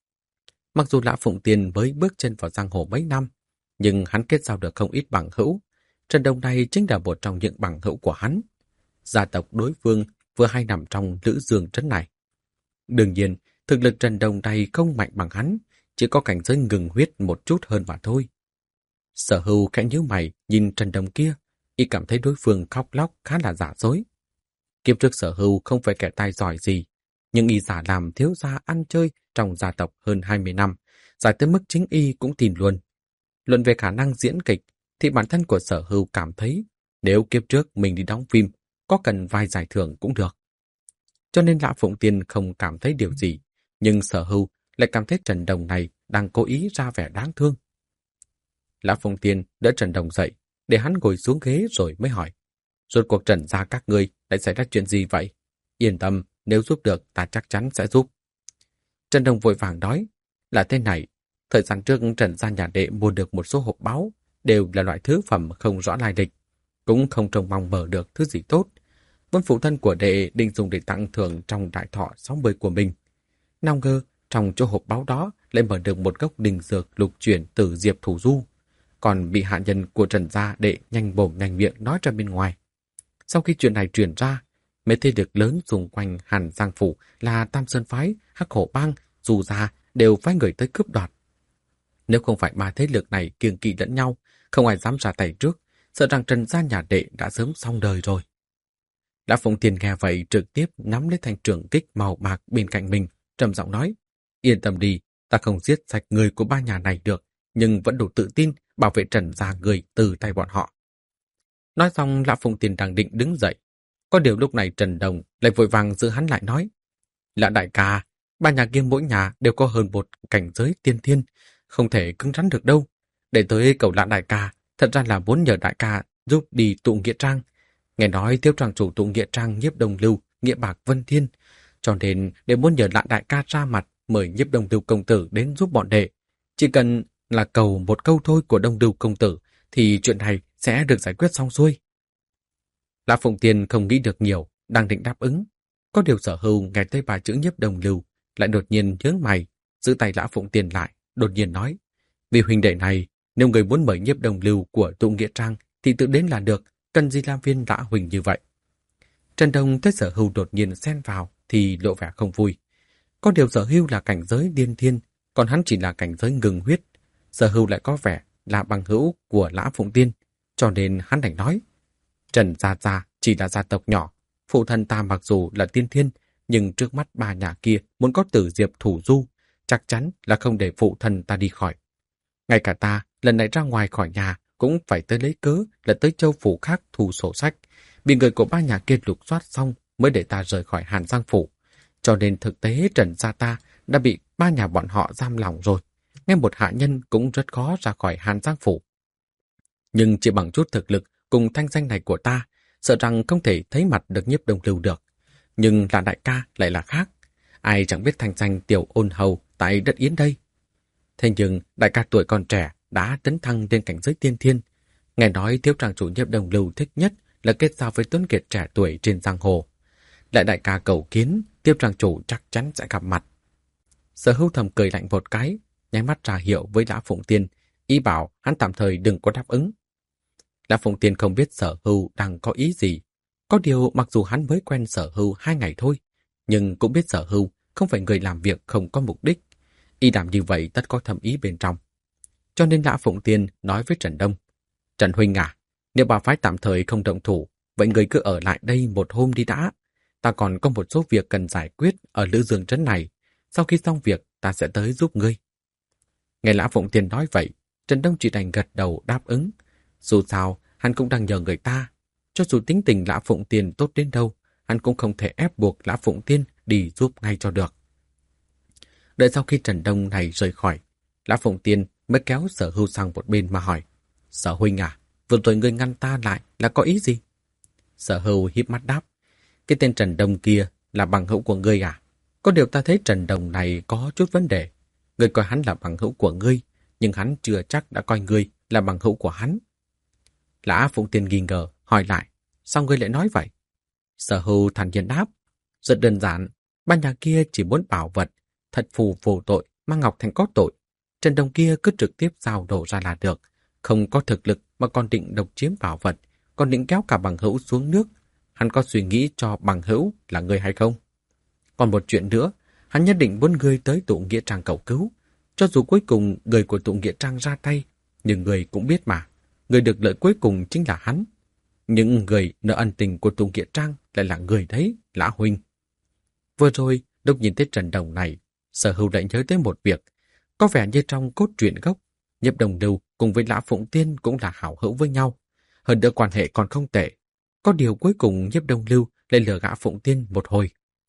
Mặc dù Lã Phụng Tiên mới bước chân vào giang hồ mấy năm, nhưng hắn kết giao được không ít bằng hữu. Trần Đồng này chính là một trong những bằng hữu của hắn. Gia tộc đối phương vừa hay nằm trong Lữ Dương Trấn này. Đương nhiên, thực lực Trần Đồng này không mạnh bằng hắn, chỉ có cảnh giới ngừng huyết một chút hơn mà thôi. Sở Hưu khẽ nhíu mày nhìn Trần Đồng kia, y cảm thấy đối phương khóc lóc khá là giả dối. Kiếp trước Sở Hưu không phải kẻ tài giỏi gì, nhưng y giả làm thiếu gia ăn chơi trong gia tộc hơn 20 năm, giải tới mức chính y cũng tin luôn. Luận về khả năng diễn kịch, thì bản thân của Sở Hưu cảm thấy nếu kiếp trước mình đi đóng phim, có cần vai giải thưởng cũng được. Cho nên Lã Phụng Tiên không cảm thấy điều gì, nhưng Sở Hưu lại cảm thấy Trần Đồng này đang cố ý ra vẻ đáng thương. Lã Phụng Tiên đỡ Trần Đồng dậy, để hắn ngồi xuống ghế rồi mới hỏi. Rốt cuộc Trần gia các ngươi lại xảy ra chuyện gì vậy? Yên tâm, nếu giúp được ta chắc chắn sẽ giúp. Trần Đồng vội vàng nói, là thế này, thời gian trước Trần gia nhà đệ mua được một số hộp báu, đều là loại thứ phẩm không rõ lai lịch, cũng không trông mong mở được thứ gì tốt. Vốn phụ thân của đệ định dùng để tặng thưởng trong đại thọ 60 của mình. Nào ngờ, trong chỗ hộp báu đó lại mở được một gốc đình dược lục chuyển từ Diệp Thủ Du, còn bị hạ nhân của Trần gia đệ nhanh mồm nhanh miệng nói ra bên ngoài. Sau khi chuyện này truyền ra, mấy thế lực lớn xung quanh Hàn Giang Phủ là Tam Sơn Phái, Hắc Hổ Bang, Du Gia đều phái người tới cướp đoạt. Nếu không phải ba thế lực này kiêng kỵ lẫn nhau, không ai dám ra tay trước, sợ rằng Trần gia nhà đệ đã sớm xong đời rồi. Lã Phụng Tiên nghe vậy trực tiếp nắm lấy thanh trường kích màu bạc bên cạnh mình, trầm giọng nói, yên tâm đi, ta không giết sạch người của ba nhà này được, nhưng vẫn đủ tự tin bảo vệ Trần gia người từ tay bọn họ. Nói xong, Lã Phụng Tiên đang định đứng dậy. Có điều lúc này Trần Đồng lại vội vàng giữ hắn lại nói, Lã đại ca, ba nhà kia mỗi nhà đều có hơn một cảnh giới tiên thiên, không thể cứng rắn được đâu. Để tới cầu Lã đại ca, thật ra là muốn nhờ đại ca giúp đi tụ nghĩa trang. Nghe nói thiếu trang chủ tụ nghĩa trang Nhiếp Đồng Lưu, Nghĩa Bạc Vân Thiên, cho nên để muốn nhờ Lã đại ca ra mặt mời Nhiếp Đồng Lưu công tử đến giúp bọn đệ. Chỉ cần là cầu một câu thôi của Đồng Lưu công tử thì chuyện này sẽ được giải quyết xong xuôi. Lã Phụng Tiên không nghĩ được nhiều, đang định đáp ứng. Có điều Sở Hưu nghe tới ba chữ Nhiếp Đồng Lưu, lại đột nhiên nhướng mày, giữ tay Lã Phụng Tiên lại, đột nhiên nói, vì huynh đệ này, nếu người muốn mời Nhiếp Đồng Lưu của tụ nghĩa trang thì tự đến là được, cần gì làm viên Lã huynh như vậy. Trần Đông thấy Sở Hưu đột nhiên xen vào thì lộ vẻ không vui. Có điều Sở Hưu là cảnh giới điên thiên, còn hắn chỉ là cảnh giới ngừng huyết. Sở Hưu lại có vẻ là bằng hữu của Lã Phụng Tiên, cho nên hắn đành nói, Trần gia gia chỉ là gia tộc nhỏ, phụ thân ta mặc dù là tiên thiên, nhưng trước mắt ba nhà kia muốn có tử Diệp Thủ Du, chắc chắn là không để phụ thân ta đi khỏi. Ngay cả ta, lần này ra ngoài khỏi nhà cũng phải tới lấy cớ là tới châu phủ khác thu sổ sách, bị người của ba nhà kia lục soát xong mới để ta rời khỏi Hàn Giang Phủ. Cho nên thực tế Trần gia ta đã bị ba nhà bọn họ giam lỏng rồi, ngay một hạ nhân cũng rất khó ra khỏi Hàn Giang Phủ. Nhưng chỉ bằng chút thực lực cùng thanh danh này của ta, sợ rằng không thể thấy mặt được Nhiếp Đồng Lưu được. Nhưng là đại ca lại là khác. Ai chẳng biết thanh danh tiểu ôn hầu tại đất Yến đây. Thế nhưng đại ca tuổi còn trẻ đã tấn thăng lên cảnh giới tiên thiên. Nghe nói thiếu trang chủ Nhiếp Đồng Lưu thích nhất là kết giao với tuấn kiệt trẻ tuổi trên giang hồ. Lại đại ca cầu kiến, tiếp trang chủ chắc chắn sẽ gặp mặt. Sở Hưu thầm cười lạnh một cái, nháy mắt ra hiệu với Lã Phụng Tiên, ý bảo hắn tạm thời đừng có đáp ứng. Lã Phụng Tiên không biết Sở Hưu đang có ý gì. Có điều mặc dù hắn mới quen Sở Hưu 2 ngày thôi, nhưng cũng biết Sở Hưu không phải người làm việc không có mục đích. Y làm như vậy tất có thâm ý bên trong. Cho nên Lã Phụng Tiên nói với Trần Đông, Trần huynh à, nếu bà phái tạm thời không động thủ, vậy người cứ ở lại đây một hôm đi đã. Ta còn có một số việc cần giải quyết ở Lữ Dương trấn này. Sau khi xong việc, ta sẽ tới giúp ngươi. Nghe Lã Phụng Tiên nói vậy, Trần Đông chỉ đành gật đầu đáp ứng. Dù sao, hắn cũng đang nhờ người ta. Cho dù tính tình Lã Phụng Tiên tốt đến đâu, hắn cũng không thể ép buộc Lã Phụng Tiên đi giúp ngay cho được. Đợi sau khi Trần Đông này rời khỏi, Lã Phụng Tiên mới kéo Sở Hưu sang một bên mà hỏi, Sở huynh à, vừa rồi ngươi ngăn ta lại là có ý gì? Sở Hưu híp mắt đáp, cái tên Trần Đông kia là bằng hữu của ngươi à? Có điều ta thấy Trần Đông này có chút vấn đề. Ngươi coi hắn là bằng hữu của ngươi, nhưng hắn chưa chắc đã coi ngươi là bằng hữu của hắn. Lã Phụng Tiên nghi ngờ, hỏi lại, sao ngươi lại nói vậy? Sở Hưu thản nhiên đáp, rất đơn giản, ba nhà kia chỉ muốn bảo vật, thật phù vô tội, mang Ngọc Thành có tội. Trần Đông kia cứ trực tiếp giao đổ ra là được, không có thực lực mà còn định độc chiếm bảo vật, còn định kéo cả bằng hữu xuống nước. Hắn có suy nghĩ cho bằng hữu là ngươi hay không? Còn một chuyện nữa, hắn nhất định muốn ngươi tới tụ nghĩa trang cầu cứu. Cho dù cuối cùng người của tụ nghĩa trang ra tay, nhưng người cũng biết mà, người được lợi cuối cùng chính là hắn. Những người nợ ân tình của Tùng Nghĩa Trang lại là người đấy, Lã huynh. Vừa rồi, lúc nhìn thấy Trần Đồng này, Sở Hưu lại nhớ tới một việc. Có vẻ như trong cốt truyện gốc, Nhiếp Đồng Lưu cùng với Lã Phụng Tiên cũng là hảo hữu với nhau. Hơn nữa quan hệ còn không tệ. Có điều cuối cùng Nhiếp Đồng Lưu lại lừa gã Phụng Tiên một hồi.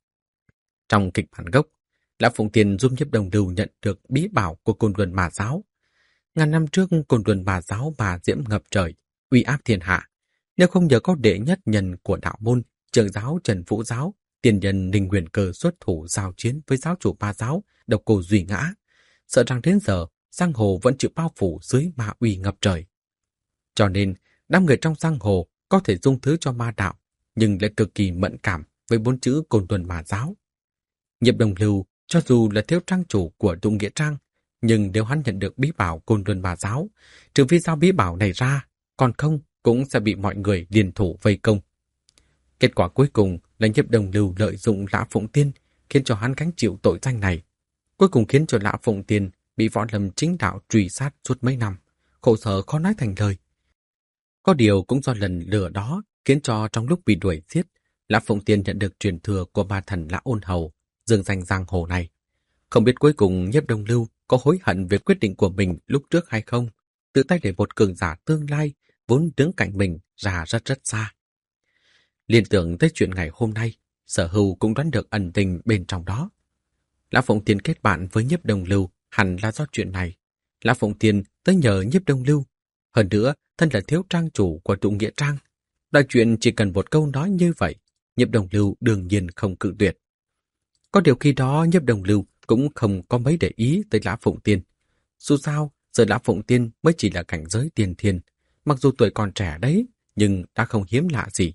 Trong kịch bản gốc, Lã Phụng Tiên giúp Nhiếp Đồng Lưu nhận được bí bảo của Côn Luân Ma Giáo. Ngàn năm trước, Côn Luân Ma Giáo mà diễm ngập trời, uy áp thiên hạ. Nếu không nhờ có đệ nhất nhân của đạo môn, trưởng giáo Trần Vũ Giáo, tiền nhân Ninh Huyền Cơ xuất thủ giao chiến với giáo chủ Ma Giáo, Độc Cô Duy Ngã, sợ rằng đến giờ giang hồ vẫn chịu bao phủ dưới ma uy ngập trời. Cho nên, đám người trong giang hồ có thể dung thứ cho ma đạo, nhưng lại cực kỳ mẫn cảm với 4 chữ Côn Luân Ma Giáo. Nhiếp Đồng Lưu, cho dù là thiếu trang chủ của Tụng Nghĩa Trang, nhưng nếu hắn nhận được bí bảo Côn Luân Ma Giáo, trừ phi giao bí bảo này ra, còn không cũng sẽ bị mọi người liên thủ vây công. Kết quả cuối cùng là Nhiếp Đồng Lưu lợi dụng Lã Phụng Tiên, khiến cho hắn gánh chịu tội danh này. Cuối cùng khiến cho Lã Phụng Tiên bị võ lâm chính đạo truy sát suốt mấy năm, khổ sở khó nói thành lời. Có điều cũng do lần lừa đó khiến cho trong lúc bị đuổi giết, Lã Phụng Tiên nhận được truyền thừa của ma thần Lã Ôn Hầu, dương danh giang hồ này. Không biết cuối cùng Nhiếp Đồng Lưu có hối hận về quyết định của mình lúc trước hay không, tự tay để một cường giả tương lai vốn đứng cạnh mình ra rất rất xa. Liên tưởng tới chuyện ngày hôm nay, Sở Hưu cũng đoán được ẩn tình bên trong đó. Lã Phụng Tiên kết bạn với Nhiếp Đồng Lưu hẳn là do chuyện này. Lã Phụng Tiên tới nhờ Nhiếp Đồng Lưu. Hơn nữa, thân là thiếu trang chủ của Tụng Nghĩa Trang. Đại chuyện chỉ cần một câu nói như vậy, Nhiếp Đồng Lưu đương nhiên không cự tuyệt. Có điều khi đó Nhiếp Đồng Lưu cũng không có mấy để ý tới Lã Phụng Tiên. Dù sao, giờ Lã Phụng Tiên mới chỉ là cảnh giới tiên thiên. Mặc dù tuổi còn trẻ đấy, nhưng đã không hiếm lạ gì.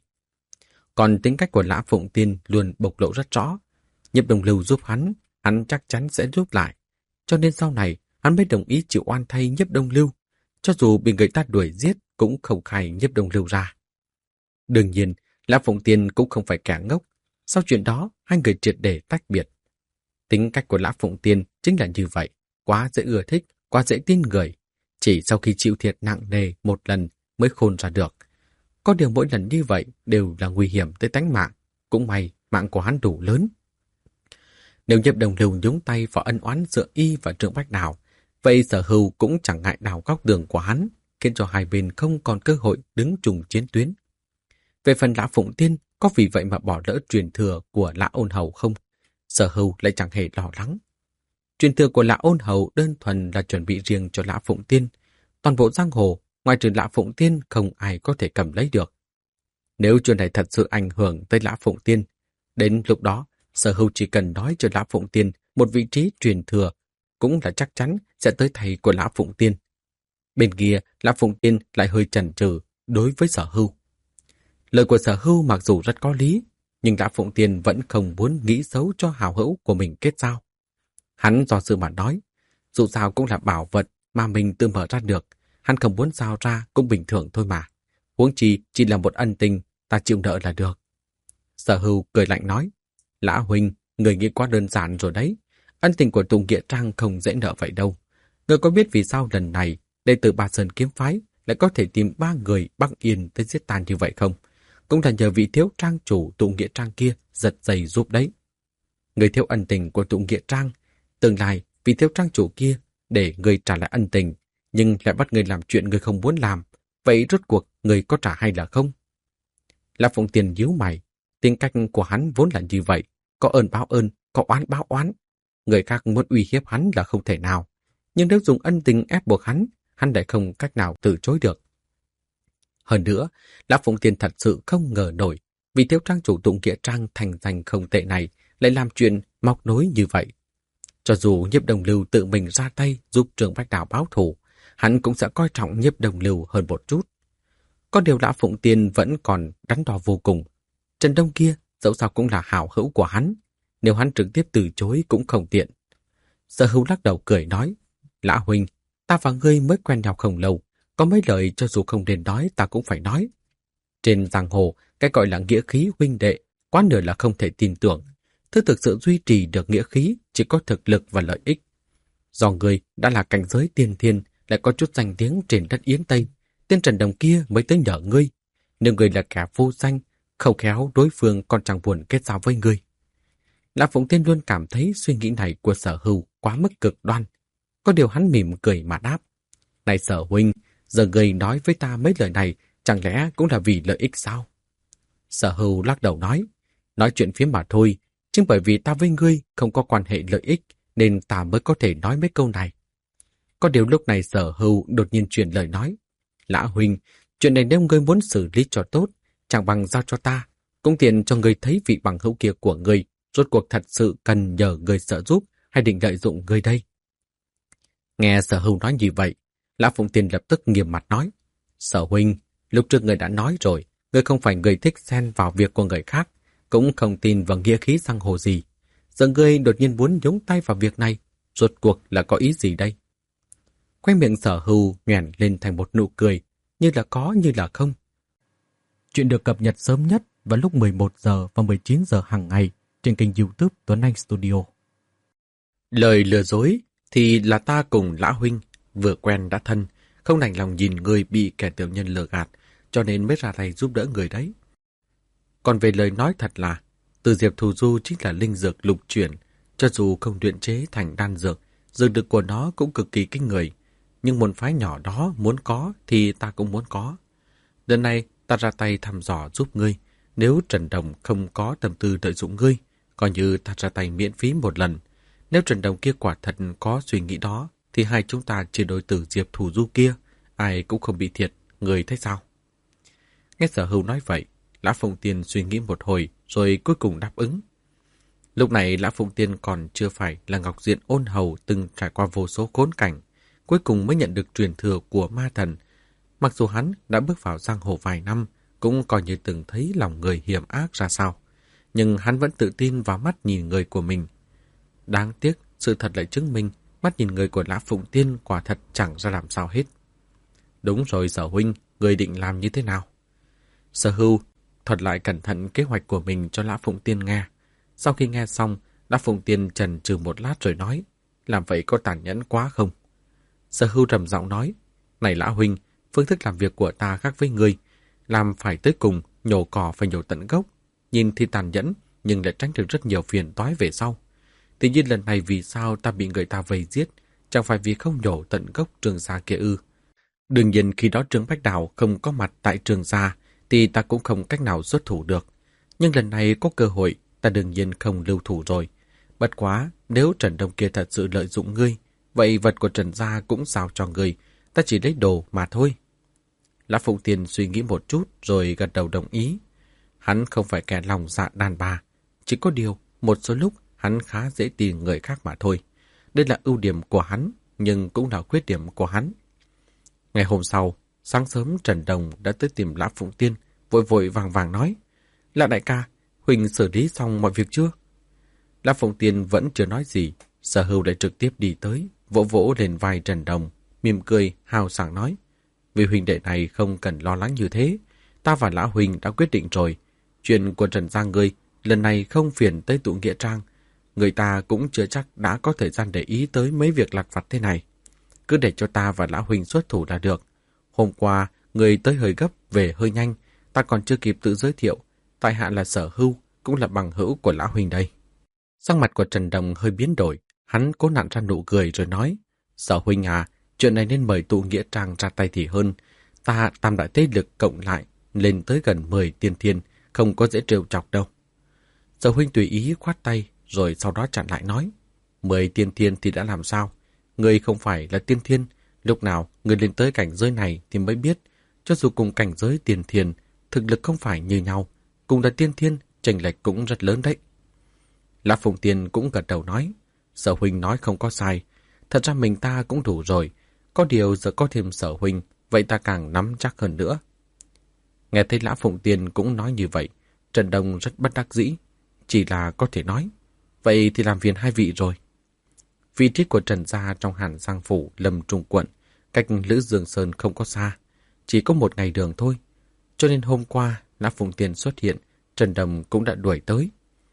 Còn tính cách của Lã Phụng Tiên luôn bộc lộ rất rõ. Nhiếp Đồng Lưu giúp hắn chắc chắn sẽ giúp lại. Cho nên sau này, hắn mới đồng ý chịu oan thay Nhiếp Đồng Lưu. Cho dù bị người ta đuổi giết cũng không khai Nhiếp Đồng Lưu ra. Đương nhiên, Lã Phụng Tiên cũng không phải kẻ ngốc. Sau chuyện đó, hai người triệt để tách biệt. Tính cách của Lã Phụng Tiên chính là như vậy. Quá dễ ưa thích, quá dễ tin người. Chỉ sau khi chịu thiệt nặng nề một lần mới khôn ra được. Có điều mỗi lần như vậy đều là nguy hiểm tới tánh mạng. Cũng may mạng của hắn đủ lớn. Nếu Nhiếp Đồng Lưu nhúng tay vào ân oán giữa y và Trương Bách Đào, vậy Sở Hưu cũng chẳng ngại đào góc đường của hắn, khiến cho hai bên không còn cơ hội đứng chung chiến tuyến. Về phần Lã Phụng Tiên, có vì vậy mà bỏ lỡ truyền thừa của Lã Ôn Hầu không? Sở Hưu lại chẳng hề lo lắng. Truyền thừa của Lã Ôn Hầu đơn thuần là chuẩn bị riêng cho Lã Phụng Tiên. Toàn bộ giang hồ, ngoài trừ Lã Phụng Tiên không ai có thể cầm lấy được. Nếu chuyện này thật sự ảnh hưởng tới Lã Phụng Tiên, đến lúc đó, Sở Hưu chỉ cần nói cho Lã Phụng Tiên một vị trí truyền thừa, cũng là chắc chắn sẽ tới thầy của Lã Phụng Tiên. Bên kia, Lã Phụng Tiên lại hơi chần chừ đối với Sở Hưu. Lời của Sở Hưu mặc dù rất có lý, nhưng Lã Phụng Tiên vẫn không muốn nghĩ xấu cho hảo hữu của mình kết giao. Hắn do sự mà nói, dù sao cũng là bảo vật mà mình tự mở ra được, hắn không muốn giao ra cũng bình thường thôi mà. Huống chi chỉ là một ân tình, ta chịu nợ là được. Sở Hưu cười lạnh nói, Lã huynh, người nghĩ quá đơn giản rồi đấy. Ân tình của Tùng Nghĩa Trang không dễ nợ vậy đâu. Người có biết vì sao lần này đệ tử Ba Sơn Kiếm Phái lại có thể tìm 3 người Bắc Yên tới giết tan như vậy không? Cũng là nhờ vị thiếu trang chủ Tụng Nghĩa Trang kia giật dây giúp đấy. Người thiếu ân tình của Tụng Nghĩa Trang, tương lai vị thiếu trang chủ kia để người trả lại ân tình, nhưng lại bắt người làm chuyện người không muốn làm. Vậy rốt cuộc người có trả hay là không? Lã Phụng Tiên nhíu mày, tính cách của hắn vốn là như vậy, có ơn báo ơn, có oán báo oán. Người khác muốn uy hiếp hắn là không thể nào, nhưng nếu dùng ân tình ép buộc hắn lại không cách nào từ chối được. Hơn nữa, Lã Phụng Tiên thật sự không ngờ nổi, vì thiếu trang chủ Tụng Nghĩa Trang thành danh không tệ này lại làm chuyện móc nối như vậy. Cho dù Nhiếp Đồng Lưu tự mình ra tay giúp Trương Bách Đào báo thù, hắn cũng sẽ coi trọng Nhiếp Đồng Lưu hơn một chút. Có điều Lã Phụng Tiên vẫn còn đắn đo vô cùng. Trần Đông kia dẫu sao cũng là hảo hữu của hắn, nếu hắn trực tiếp từ chối cũng không tiện. Sở Hưu lắc đầu cười nói, Lã huynh, ta và ngươi mới quen nhau không lâu, có mấy lời cho dù không nên nói ta cũng phải nói. Trên giang hồ, cái gọi là nghĩa khí huynh đệ, quá nửa là không thể tin tưởng. Thứ thực sự duy trì được nghĩa khí chỉ có thực lực và lợi ích. Do ngươi đã là cảnh giới tiên thiên, lại có chút danh tiếng trên đất Yến Tây, tên Trần Đồng kia mới tới nhờ ngươi. Nếu ngươi là kẻ vô danh, không khéo đối phương còn chẳng buồn kết giao với ngươi. Lã Phụng Tiên luôn cảm thấy suy nghĩ này của Sở Hưu quá mức cực đoan. Có điều hắn mỉm cười mà đáp. Này Sở huynh, giờ ngươi nói với ta mấy lời này chẳng lẽ cũng là vì lợi ích sao? Sở Hưu lắc đầu nói chuyện phiếm mà thôi, chính bởi vì ta với ngươi không có quan hệ lợi ích nên ta mới có thể nói mấy câu này. Có điều lúc này Sở Hưu đột nhiên chuyển lời nói. Lã huynh, chuyện này nếu ngươi muốn xử lý cho tốt, chẳng bằng giao cho ta, cũng tiện cho ngươi thấy vị bằng hữu kia của ngươi rốt cuộc thật sự cần nhờ ngươi trợ giúp hay định lợi dụng ngươi đây. Nghe Sở Hưu nói như vậy, Lã Phụng Tiên lập tức nghiêm mặt nói. Sở huynh, lúc trước ngươi đã nói rồi, ngươi không phải người thích xen vào việc của người khác, cũng không tin vào nghĩa khí giang hồ gì. Giờ ngươi đột nhiên muốn nhúng tay vào việc này, rốt cuộc là có ý gì đây? Khoe miệng Sở Hưu nhoẻn lên thành một nụ cười, như là có như là không. Chuyện được cập nhật sớm nhất vào lúc 11 giờ và 19 giờ hàng ngày trên kênh YouTube Tuấn Anh Studio. Lời lừa dối thì là ta cùng Lã huynh vừa quen đã thân, không đành lòng nhìn người bị kẻ tiểu nhân lừa gạt, cho nên mới ra tay giúp đỡ người đấy. Còn về lời nói thật là, Từ Diệp Thù Du chính là linh dược lục chuyển, cho dù không luyện chế thành đan dược, dược lực của nó cũng cực kỳ kinh người. Nhưng môn phái nhỏ đó muốn có thì ta cũng muốn có. Lần này ta ra tay thăm dò giúp ngươi, nếu Trần Đồng không có tâm tư lợi dụng ngươi, coi như ta ra tay miễn phí một lần. Nếu Trần Đồng kia quả thật có suy nghĩ đó, thì hai chúng ta chia đối Từ Diệp Thù Du kia, ai cũng không bị thiệt, ngươi thấy sao? Nghe Sở Hưu nói vậy, Lã Phụng Tiên suy nghĩ một hồi rồi cuối cùng đáp ứng. Lúc này Lã Phụng Tiên còn chưa phải là Ngọc Diện ôn hầu từng trải qua vô số khốn cảnh, cuối cùng mới nhận được truyền thừa của ma thần. Mặc dù hắn đã bước vào giang hồ vài năm, cũng coi như từng thấy lòng người hiểm ác ra sao, nhưng hắn vẫn tự tin vào mắt nhìn người của mình. Đáng tiếc, sự thật lại chứng minh mắt nhìn người của Lã Phụng Tiên quả thật chẳng ra làm sao hết. Đúng rồi Sở huynh, người định làm như thế nào? Sở Hưu thuật lại cẩn thận kế hoạch của mình cho Lã Phụng Tiên nghe. Sau khi nghe xong, Lã Phụng Tiên chần chừ một lát rồi nói, làm vậy có tàn nhẫn quá không? Sở Hưu trầm giọng nói, này Lã huynh, phương thức làm việc của ta khác với ngươi, làm phải tới cùng, nhổ cỏ phải nhổ tận gốc. Nhìn thì tàn nhẫn, nhưng lại tránh được rất nhiều phiền toái về sau. Tuy nhiên lần này vì sao ta bị người ta vây giết, chẳng phải vì không nhổ tận gốc Trường Gia kia ư? Đương nhiên khi đó Trương Bách Đào không có mặt tại Trường Gia, thì ta cũng không cách nào xuất thủ được. Nhưng lần này có cơ hội, ta đương nhiên không lưu thủ rồi. Bất quá, nếu Trần Đông kia thật sự lợi dụng ngươi, vậy vật của Trần Gia cũng giao cho ngươi, ta chỉ lấy đồ mà thôi. Lã Phụng Tiên suy nghĩ một chút rồi gật đầu đồng ý. Hắn không phải kẻ lòng dạ đàn bà, chỉ có điều một số lúc hắn khá dễ tìm người khác mà thôi. Đây là ưu điểm của hắn, nhưng cũng là khuyết điểm của hắn. Ngày hôm sau, sáng sớm Trần Đồng đã tới tìm Lã Phụng Tiên, vội vội vàng vàng nói, Lã đại ca, Huỳnh xử lý xong mọi việc chưa? Lã Phụng Tiên vẫn chưa nói gì, Sở Hưu lại trực tiếp đi tới, vỗ vỗ lên vai Trần Đồng, mỉm cười, hào sảng nói, vì huynh đệ này không cần lo lắng như thế, ta và Lã Huỳnh đã quyết định rồi, chuyện của Trần Gia ngươi lần này không phiền tới tụ nghĩa trang, người ta cũng chưa chắc đã có thời gian để ý tới mấy việc lặt vặt thế này. Cứ để cho ta và Lã Huỳnh xuất thủ là được. Hôm qua, người tới hơi gấp, về hơi nhanh, ta còn chưa kịp tự giới thiệu, tại hạ là Sở Hưu, cũng là bằng hữu của Lã Huỳnh đây. Sắc mặt của Trần Đồng hơi biến đổi, hắn cố nặn ra nụ cười rồi nói, Sở huynh à, chuyện này nên mời tụ nghĩa trang ra tay thì hơn. Ta tam đại thế lực cộng lại, lên tới gần 10 tiên thiên, không có dễ trêu chọc đâu. Sở huynh tùy ý khoát tay, rồi sau đó chặn lại nói, 10 tiên thiên thì đã làm sao? Người không phải là tiên thiên, lúc nào người lên tới cảnh giới này thì mới biết, cho dù cùng cảnh giới tiên thiên, thực lực không phải như nhau, cùng là tiên thiên, chênh lệch cũng rất lớn đấy. Lã Phụng Tiên cũng gật đầu nói, Sở huynh nói không có sai, thật ra mình ta cũng đủ rồi, có điều giờ có thêm Sở huynh, vậy ta càng nắm chắc hơn nữa. Nghe thấy Lã Phụng Tiên cũng nói như vậy, Trần Đông rất bất đắc dĩ, chỉ là có thể nói, vậy thì làm phiền hai vị rồi. Vị trí của Trần Gia trong Hàn Giang Phủ, Lâm Trung Quận, cách Lữ Dương Sơn không có xa, chỉ có một ngày đường thôi. Cho nên hôm qua, Lã Phụng Tiên xuất hiện, Trần Đồng cũng đã đuổi tới.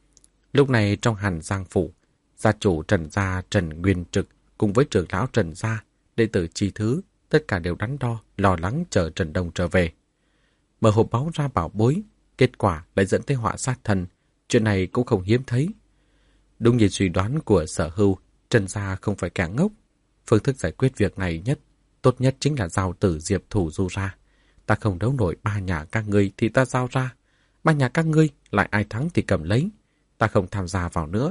Lúc này trong Hàn Giang Phủ, gia chủ Trần Gia Trần Nguyên Trực cùng với trưởng lão Trần Gia, đệ tử Chi Thứ, tất cả đều đắn đo, lo lắng chờ Trần Đông trở về. mở hộp báu ra bảo bối, kết quả lại dẫn tới họa sát thân. Chuyện này cũng không hiếm thấy. Đúng như suy đoán của Sở Hưu, Trần gia không phải kẻ ngốc. Phương thức giải quyết việc này tốt nhất chính là giao Tử Diệp thủ du ra. Ta không đấu nổi ba nhà các ngươi thì ta giao ra. Ba nhà các ngươi lại ai thắng thì cầm lấy. Ta không tham gia vào nữa.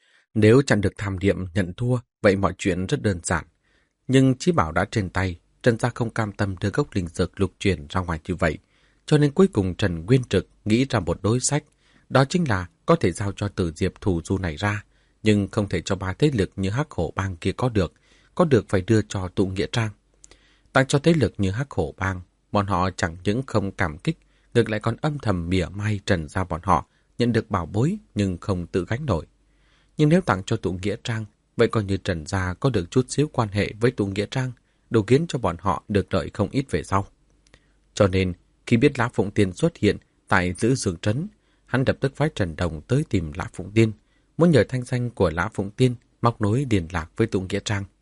Nếu chặn được tham điểm nhận thua, vậy mọi chuyện rất đơn giản. Nhưng Chí Bảo đã trên tay, Trần gia không cam tâm đưa gốc linh dược lục truyền ra ngoài như vậy. Cho nên cuối cùng Trần Nguyên Trực nghĩ ra một đối sách. Đó chính là có thể giao cho Tử Diệp thủ du này ra, nhưng không thể cho ba thế lực như Hắc Hổ Bang kia có được phải đưa cho Tụ Nghĩa Trang. Tặng cho thế lực như Hắc Hổ Bang, bọn họ chẳng những không cảm kích, ngược lại còn âm thầm mỉa mai Trần gia bọn họ nhận được bảo bối nhưng không tự gánh nổi. Nhưng nếu tặng cho Tụ Nghĩa Trang, vậy coi như Trần gia có được chút xíu quan hệ với Tụ Nghĩa Trang, đủ khiến cho bọn họ được đợi không ít về sau. Cho nên, khi biết Lã Phụng Tiên xuất hiện tại Lữ Dương Trấn, hắn lập tức phái Trần Đồng tới tìm Lã Phụng Tiên, muốn nhờ thanh danh của Lã Phụng Tiên móc nối liên lạc với Tụ Nghĩa Trang.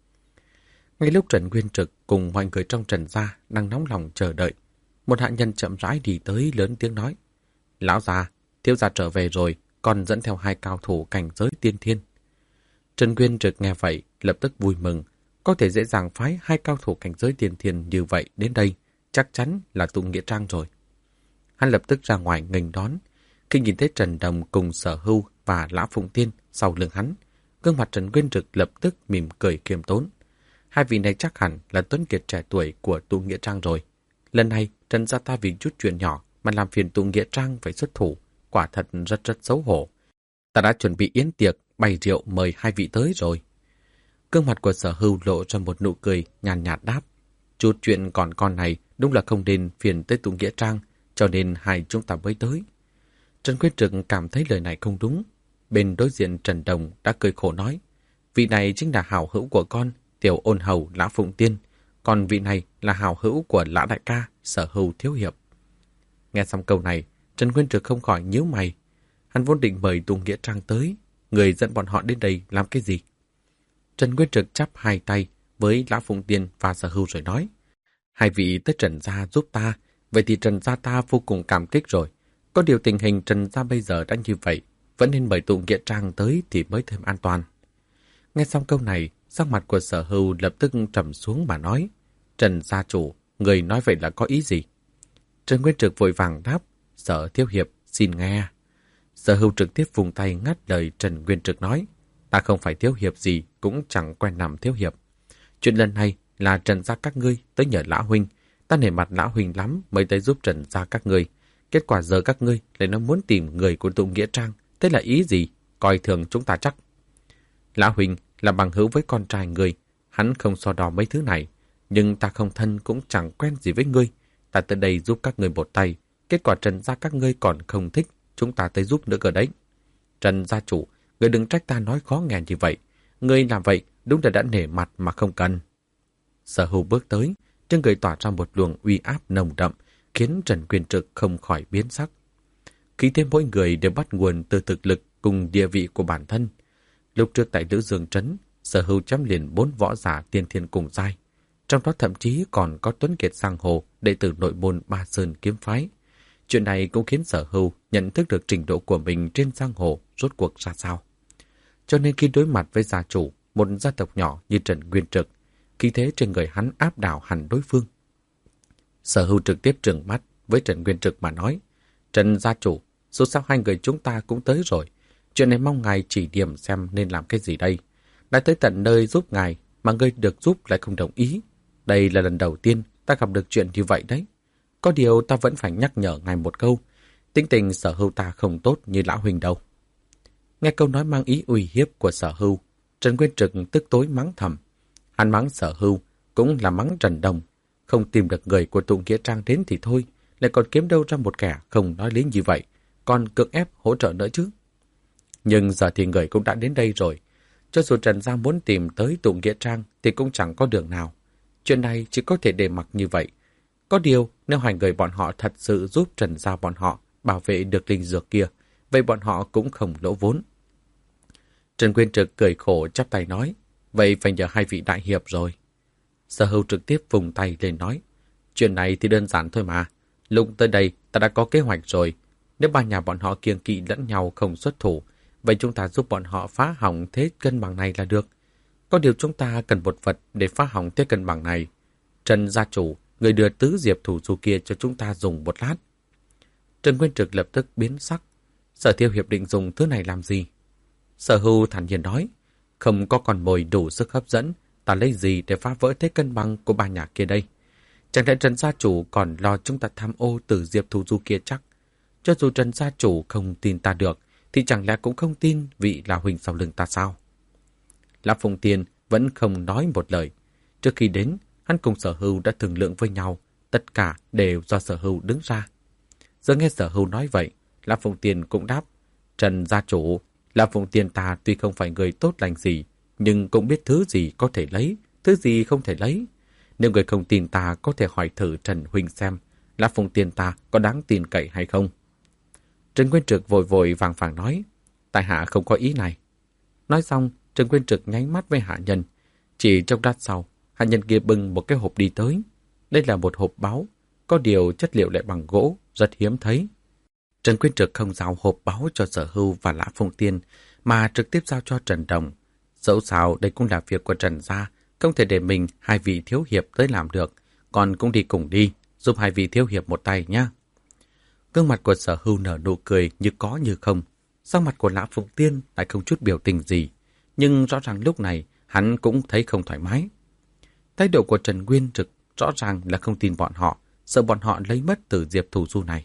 Ngay lúc Trần Nguyên Trực cùng mọi người trong Trần gia đang nóng lòng chờ đợi, một hạ nhân chậm rãi đi tới lớn tiếng nói: Lão già, thiếu gia trở về rồi, còn dẫn theo 2 cao thủ cảnh giới tiên thiên. Trần Nguyên Trực nghe vậy, lập tức vui mừng, có thể dễ dàng phái 2 cao thủ cảnh giới tiên thiên như vậy đến đây, chắc chắn là Tụ Nghĩa Trang rồi. Hắn lập tức ra ngoài nghênh đón. Khi nhìn thấy Trần Đồng cùng Sở Hưu và Lã Phụng Tiên sau lưng hắn, gương mặt Trần Nguyên Trực lập tức mỉm cười khiêm tốn. Hai vị này chắc hẳn là tuấn kiệt trẻ tuổi của Tụ Nghĩa Trang rồi. Lần này Trần gia ta vì chút chuyện nhỏ mà làm phiền Tụ Nghĩa Trang phải xuất thủ, quả thật rất xấu hổ. Ta đã chuẩn bị yến tiệc, bày rượu mời 2 vị tới rồi. Gương mặt của Sở Hưu lộ ra một nụ cười nhàn nhạt đáp: Chút chuyện còn con này đúng là không nên phiền tới Tụ Nghĩa Trang, cho nên hai chúng ta mới tới. Trần Nguyên Trực cảm thấy lời này không đúng. Bên đối diện Trần Đồng đã cười khổ nói: Vị này chính là hảo hữu của con, Tiểu Ôn Hầu Lã Phụng Tiên, còn vị này là hảo hữu của Lã đại ca, Sở Hưu thiếu hiệp. Nghe xong câu này, Trần Nguyên Trực không khỏi nhíu mày. Hắn vốn định mời Tụ Nghĩa Trang tới, người dẫn bọn họ đến đây làm cái gì? Trần Nguyên Trực chắp 2 tay với Lã Phụng Tiên và Sở Hưu rồi nói: Hai vị tới Trần gia giúp ta, vậy thì Trần gia ta vô cùng cảm kích rồi. Có điều tình hình Trần gia bây giờ đã như vậy, vẫn nên mời Tụ Nghĩa Trang tới thì mới thêm an toàn. Nghe xong câu này, sắc mặt của Sở Hưu lập tức trầm xuống mà nói: Trần gia chủ, người nói vậy là có ý gì? Trần Nguyên Trực vội vàng đáp: Sở thiếu hiệp, xin nghe. Sở Hưu trực tiếp vùng tay ngắt lời Trần Nguyên Trực nói: Ta không phải thiếu hiệp gì, cũng chẳng quen làm thiếu hiệp. Chuyện lần này là Trần gia các ngươi tới nhờ Lã huynh, ta nể mặt Lã huynh lắm mới tới giúp Trần gia các ngươi. Kết quả giờ các ngươi lại nó muốn tìm người của Tụ Nghĩa Trang, thế là ý gì? Coi thường chúng ta chắc. Lã huynh là bằng hữu với con trai ngươi, hắn không so đo mấy thứ này, nhưng ta không thân cũng chẳng quen gì với ngươi. Ta tới đây giúp các ngươi một tay, kết quả Trần gia các ngươi còn không thích, chúng ta tới giúp nữa cơ đấy. Trần gia chủ, ngươi đừng trách ta nói khó nghe như vậy. Ngươi làm vậy đúng là đã nể mặt mà không cần. Sở Hưu bước tới, trên người tỏa ra một luồng uy áp nồng đậm, khiến Trần Nguyên Trực không khỏi biến sắc. Khí thế mỗi người đều bắt nguồn từ thực lực cùng địa vị của bản thân. Lúc trước tại Lữ Dương Trấn, Sở Hưu chém liền 4 võ giả tiên thiên cùng giai, trong đó thậm chí còn có Tuấn Kiệt Giang Hồ, đệ tử nội môn Ba Sơn kiếm phái. Chuyện này cũng khiến Sở Hưu nhận thức được trình độ của mình trên giang hồ rốt cuộc ra sao. Cho nên khi đối mặt với gia chủ một gia tộc nhỏ như Trần Nguyên Trực, khí thế trên người hắn áp đảo hẳn đối phương. Sở Hưu trực tiếp trừng mắt với Trần Nguyên Trực mà nói: Trần gia chủ, dù sao hai người chúng ta cũng tới rồi. Chuyện này mong ngài chỉ điểm xem nên làm cái gì đây. Đã tới tận nơi giúp ngài mà ngươi được giúp lại không đồng ý. Đây là lần đầu tiên ta gặp được chuyện như vậy đấy. Có điều ta vẫn phải nhắc nhở ngài một câu. Tính tình Sở Hưu ta không tốt như Lão huynh đâu. Nghe câu nói mang ý uy hiếp của Sở Hưu, Trần Nguyên Trực tức tối mắng thầm. Hắn mắng Sở Hưu cũng là mắng Trần Đồng. Không tìm được người của Tụ Nghĩa Trang đến thì thôi, lại còn kiếm đâu ra một kẻ không nói lý như vậy, còn cưỡng ép hỗ trợ nữa chứ. Nhưng giờ thì người cũng đã đến đây rồi. Cho dù Trần gia muốn tìm tới Tụ Nghĩa Trang thì cũng chẳng có đường nào. Chuyện này chỉ có thể để mặc như vậy. Có điều, nếu hai người bọn họ thật sự giúp Trần gia bọn họ bảo vệ được linh dược kia, vậy bọn họ cũng không lỗ vốn. Trần Nguyên Trực cười khổ chắp tay nói: Vậy phải nhờ hai vị đại hiệp rồi. Sở Hưu trực tiếp vùng tay lên nói: Chuyện này thì đơn giản thôi mà. Lúc tới đây ta đã có kế hoạch rồi. Nếu ba nhà bọn họ kiêng kỵ lẫn nhau không xuất thủ, vậy chúng ta giúp bọn họ phá hỏng thế cân bằng này là được. Có điều chúng ta cần một vật để phá hỏng thế cân bằng này. Trần gia chủ, người đưa tứ diệp thủ du kia cho chúng ta dùng một lát. Trần Nguyên Trực lập tức biến sắc. Sở Tiêu Hiệp định dùng thứ này làm gì? Sở Hưu thản nhiên nói, không có con mồi đủ sức hấp dẫn, ta lấy gì để phá vỡ thế cân bằng của ba nhà kia đây? Chẳng lẽ Trần gia chủ còn lo chúng ta tham ô từ diệp thủ du kia chắc? Cho dù Trần gia chủ không tin ta được, thì chẳng lẽ cũng không tin vị là huynh sau lưng ta sao? Lã Phụng Tiên vẫn không nói một lời. Trước khi đến, hắn cùng Sở Hưu đã thương lượng với nhau, tất cả đều do Sở Hưu đứng ra. Giờ nghe Sở Hưu nói vậy, Lã Phụng Tiên cũng đáp, Trần gia chủ, Lã Phụng Tiên ta tuy không phải người tốt lành gì, nhưng cũng biết thứ gì có thể lấy, thứ gì không thể lấy. Nếu người không tin ta có thể hỏi thử Trần huynh xem, Lã Phụng Tiên ta có đáng tin cậy hay không? Trần Nguyên Trực vội vội vàng vàng nói, tại hạ không có ý này. Nói xong, Trần Nguyên Trực nháy mắt với hạ nhân. Chỉ trong lát sau, hạ nhân kia bưng một cái hộp đi tới. Đây là một hộp báu, có điều chất liệu lại bằng gỗ, rất hiếm thấy. Trần Nguyên Trực không giao hộp báu cho Sở Hưu và Lã Phụng Tiên, mà trực tiếp giao cho Trần Đồng. Dẫu sao đây cũng là việc của Trần gia, không thể để mình hai vị thiếu hiệp tới làm được, còn cũng đi cùng đi, giúp hai vị thiếu hiệp một tay nhé. Gương mặt của Sở Hưu nở nụ cười như có như không. Sắc mặt của Lã Phụng Tiên lại không chút biểu tình gì, nhưng rõ ràng lúc này hắn cũng thấy không thoải mái. Thái độ của Trần Nguyên Trực rõ ràng là không tin bọn họ, sợ bọn họ lấy mất từ diệp thủ du này.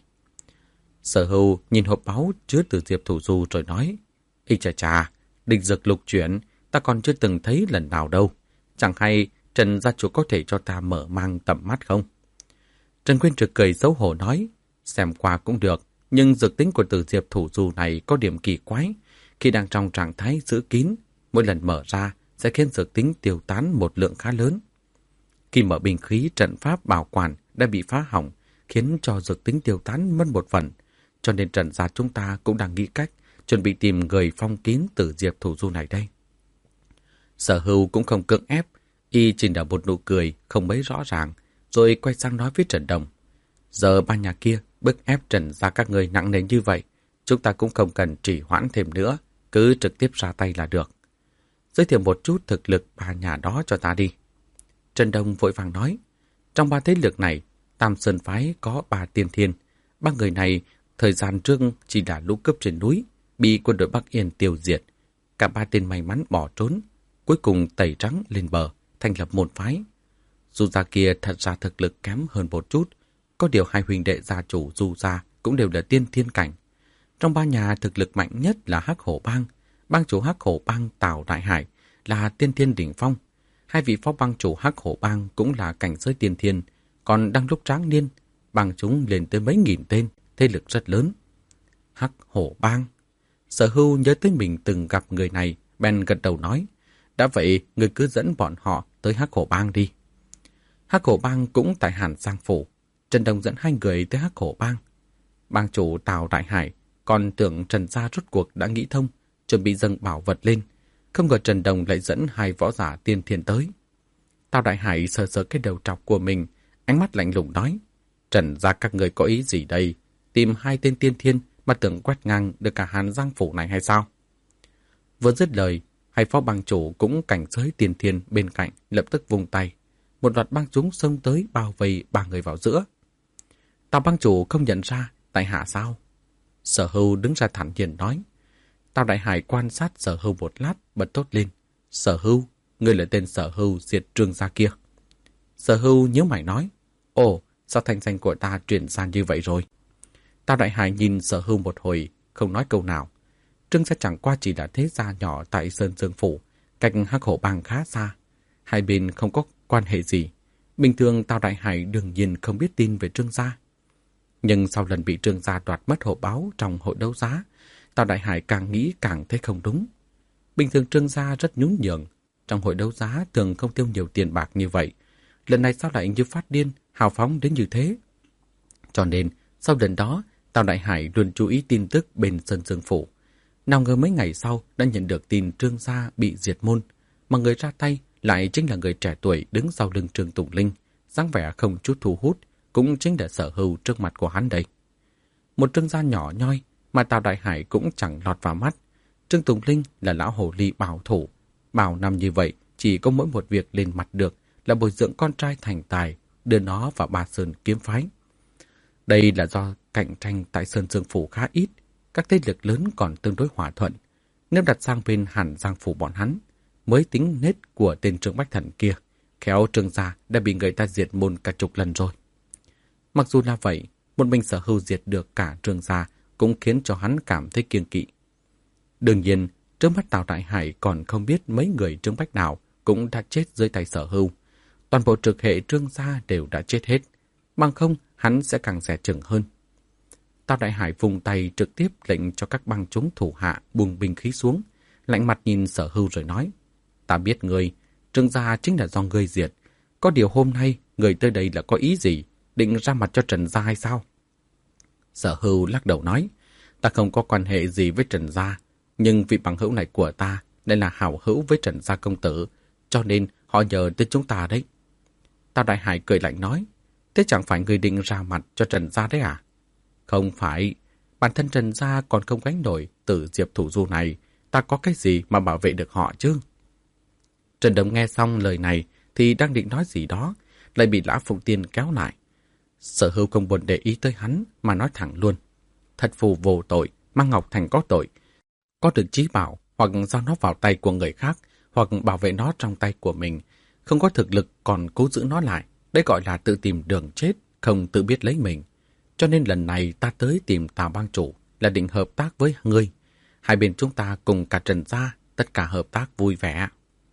Sở Hưu nhìn hộp báu chứa từ diệp thủ du rồi nói, ây chà chà, địch dược lục chuyển, ta còn chưa từng thấy lần nào đâu. Chẳng hay Trần gia chủ có thể cho ta mở mang tầm mắt không? Trần Nguyên Trực cười xấu hổ nói, xem qua cũng được, nhưng dược tính của từ diệp thủ du này có điểm kỳ quái. Khi đang trong trạng thái giữ kín, mỗi lần mở ra sẽ khiến dược tính tiêu tán một lượng khá lớn. Khi mở binh khí trận pháp bảo quản đã bị phá hỏng, khiến cho dược tính tiêu tán mất một phần. Cho nên Trần gia chúng ta cũng đang nghĩ cách chuẩn bị tìm người phong kín từ diệp thủ du này đây. Sở Hưu cũng không cưỡng ép, y chỉ nở một nụ cười không mấy rõ ràng, rồi quay sang nói với Trần Đồng. Giờ ba nhà kia bức ép Trần gia các người nặng nề như vậy, chúng ta cũng không cần trì hoãn thêm nữa, cứ trực tiếp ra tay là được. Giới thiệu một chút thực lực ba nhà đó cho ta đi. Trần Đồng vội vàng nói, trong ba thế lực này, Tam Sơn Phái có 3 tiên thiên. Ba người này thời gian trước chỉ là lũ cướp trên núi, bị quân đội Bắc Yên tiêu diệt. Cả 3 tên may mắn bỏ trốn, cuối cùng tẩy trắng lên bờ, thành lập môn phái. Dù gia kia thật ra thực lực kém hơn một chút, có điều hai huynh đệ gia chủ Du gia cũng đều là tiên thiên cảnh. Trong ba nhà thực lực mạnh nhất là Hắc Hổ Bang, bang chủ Hắc Hổ Bang Tào Đại Hải là tiên thiên đỉnh phong. Hai vị phó bang chủ Hắc Hổ Bang cũng là cảnh giới tiên thiên, còn đang lúc tráng niên, bang chúng lên tới mấy nghìn tên, thế lực rất lớn. Hắc Hổ Bang. Sở Hưu nhớ tới mình từng gặp người này, bèn gật đầu nói, đã vậy người cứ dẫn bọn họ tới Hắc Hổ Bang đi. Hắc Hổ Bang cũng tại Hàn Giang Phủ. Trần Đồng dẫn hai người tới Hắc Hổ Bang. Bang chủ Tào Đại Hải còn tưởng Trần gia rốt cuộc đã nghĩ thông, chuẩn bị dâng bảo vật lên. Không ngờ Trần Đồng lại dẫn hai võ giả tiên thiên tới. Tào Đại Hải sờ sờ cái đầu trọc của mình, ánh mắt lạnh lùng nói, Trần gia các người có ý gì đây? Tìm hai tên tiên thiên mà tưởng quét ngang được cả Hàn Giang Phủ này hay sao? Vừa dứt lời, hai phó bang chủ cũng cảnh giới tiên thiên bên cạnh lập tức vung tay. Một loạt bang chúng xông tới bao vây ba người vào giữa. Tào bang chủ không nhận ra tại hạ sao? Sở Hưu đứng ra thản nhiên nói. Tào Đại Hải quan sát Sở Hưu một lát, bật thốt lên. Sở Hưu, ngươi là tên Sở Hưu diệt Trương gia kia. Sở Hưu nhớ mày nói. Ồ, sao thanh danh của ta truyền ra như vậy rồi? Tào Đại Hải nhìn Sở Hưu một hồi, không nói câu nào. Trương gia chẳng qua chỉ là thế gia nhỏ tại Sơn Dương Phủ, cách Hắc Hổ Bang khá xa. Hai bên không có quan hệ gì. Bình thường Tào Đại Hải đương nhiên không biết tin về Trương gia. Nhưng sau lần bị Trương gia đoạt mất hộp báo trong hội đấu giá, Tào Đại Hải càng nghĩ càng thấy không đúng. Bình thường Trương gia rất nhún nhường, trong hội đấu giá thường không tiêu nhiều tiền bạc như vậy. Lần này sao lại như phát điên, hào phóng đến như thế? Cho nên, sau lần đó, Tào Đại Hải luôn chú ý tin tức bên Sơn Dương Phủ. Nào ngờ mấy ngày sau đã nhận được tin Trương gia bị diệt môn, mà người ra tay lại chính là người trẻ tuổi đứng sau lưng Trương Tùng Linh, dáng vẻ không chút thu hút, cũng chính là Sở Hưu trước mặt của hắn đây. Một Trương gia nhỏ nhoi mà Tào Đại Hải cũng chẳng lọt vào mắt. Trương Tùng Linh là lão hồ ly bảo thủ. Bao năm như vậy, chỉ có mỗi một việc lên mặt được là bồi dưỡng con trai thành tài, đưa nó vào Ba Sơn kiếm phái. Đây là do cạnh tranh tại Sơn Dương Phủ khá ít, các thế lực lớn còn tương đối hòa thuận. Nếu đặt sang bên Hàn Giang Phủ bọn hắn, mới tính nết của tên Trương Bách Thần kia, khéo Trương gia đã bị người ta diệt môn cả chục lần rồi. Mặc dù là vậy, một mình Sở Hưu diệt được cả Trương gia cũng khiến cho hắn cảm thấy kiêng kỵ. Đương nhiên, trước mắt Tào Đại Hải còn không biết mấy người Trương Bách nào cũng đã chết dưới tay Sở Hưu. Toàn bộ trực hệ Trương gia đều đã chết hết, bằng không hắn sẽ càng dè chừng hơn. Tào Đại Hải vùng tay trực tiếp lệnh cho các bang chúng thủ hạ buông binh khí xuống, lạnh mặt nhìn Sở Hưu rồi nói: "Ta biết ngươi, Trương gia chính là do ngươi diệt. Có điều hôm nay ngươi tới đây là có ý gì? Định ra mặt cho Trần gia hay sao?" Sở Hưu lắc đầu nói: "Ta không có quan hệ gì với Trần gia, nhưng vị bằng hữu này của ta lại là hảo hữu với Trần gia công tử, cho nên họ nhờ tới chúng ta đấy." Tào Đại Hải cười lạnh nói: "Thế chẳng phải ngươi định ra mặt cho Trần gia đấy à?" "Không phải, bản thân Trần gia còn không gánh nổi Tử Diệp thủ du này, ta có cái gì mà bảo vệ được họ chứ?" Trần Đồng nghe xong lời này thì đang định nói gì đó, lại bị Lã Phụng Tiên kéo lại. Sở Hưu không buồn để ý tới hắn mà nói thẳng luôn: "Thật phù vô tội, Mang Ngọc Thành có tội. Có được chí bảo hoặc giao nó vào tay của người khác, hoặc bảo vệ nó trong tay của mình, không có thực lực còn cố giữ nó lại, đấy gọi là tự tìm đường chết, không tự biết lấy mình. Cho nên lần này ta tới tìm Tào bang chủ là định hợp tác với ngươi. Hai bên chúng ta cùng cả Trần gia, tất cả hợp tác vui vẻ."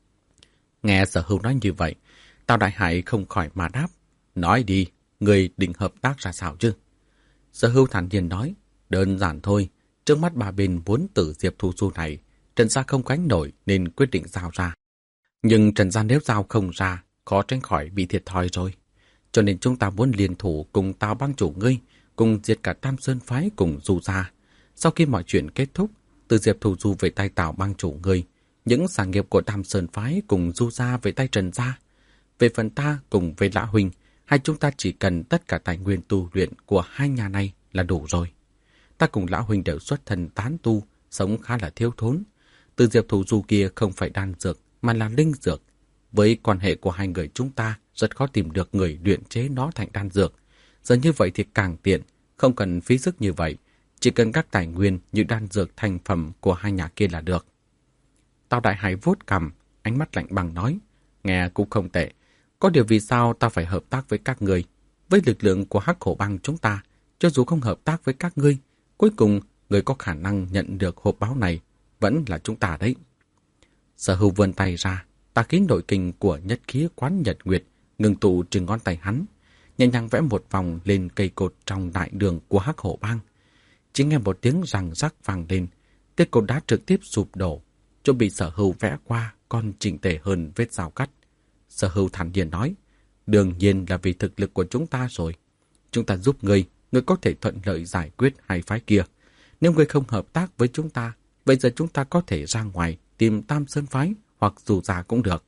Nghe Sở Hưu nói như vậy, Tào Đại Hải không khỏi mà đáp: "Nói đi, ngươi định hợp tác ra sao chứ?" Sở Hưu thản nhiên nói: "Đơn giản thôi, trước mắt ba bên muốn Tử Diệp thu du này, Trần gia không gánh nổi nên quyết định giao ra. Nhưng Trần gia nếu giao không ra, khó tránh khỏi bị thiệt thòi rồi. Cho nên chúng ta muốn liên thủ cùng Tào bang chủ ngươi, cùng diệt cả Tam Sơn phái cùng Du gia. Sau khi mọi chuyện kết thúc, Tử Diệp thủ du về tay Tào bang chủ ngươi, những sản nghiệp của Tam Sơn phái cùng Du gia về tay Trần gia. Về phần ta cùng với Lã huynh, hai chúng ta chỉ cần tất cả tài nguyên tu luyện của hai nhà này là đủ rồi. Ta cùng Lã huynh đều xuất thân tán tu, sống khá là thiếu thốn. Tử Diệp thủ du kia không phải đan dược mà là linh dược. Với quan hệ của hai người chúng ta, rất khó tìm được người luyện chế nó thành đan dược. Giờ như vậy thì càng tiện, không cần phí sức như vậy, chỉ cần các tài nguyên như đan dược thành phẩm của hai nhà kia là được." Tào Đại Hải vuốt cằm, ánh mắt lạnh băng nói: "Nghe cũng không tệ. Có điều vì sao ta phải hợp tác với các ngươi? Với lực lượng của Hắc Hổ bang chúng ta, cho dù không hợp tác với các ngươi, cuối cùng người có khả năng nhận được hộp báo này vẫn là chúng ta đấy." Sở Hưu vươn tay ra, tà khí nội kình của Nhất Khí Quán Nhật Nguyệt ngừng tụ trên ngón tay hắn, nhẹ nhàng vẽ một vòng lên cây cột trong đại đường của Hắc Hổ bang. Chỉ nghe một tiếng răng rắc vang lên, cây cột đá trực tiếp sụp đổ, chỗ bị Sở Hưu vẽ qua còn chỉnh tề hơn vết dao cắt. Sở Hưu thản nhiên nói: "Đương nhiên là vì thực lực của chúng ta rồi. Chúng ta giúp ngươi, ngươi có thể thuận lợi giải quyết hai phái kia. Nếu ngươi không hợp tác với chúng ta, bây giờ chúng ta có thể ra ngoài tìm Tam Sơn phái hoặc Du gia cũng được.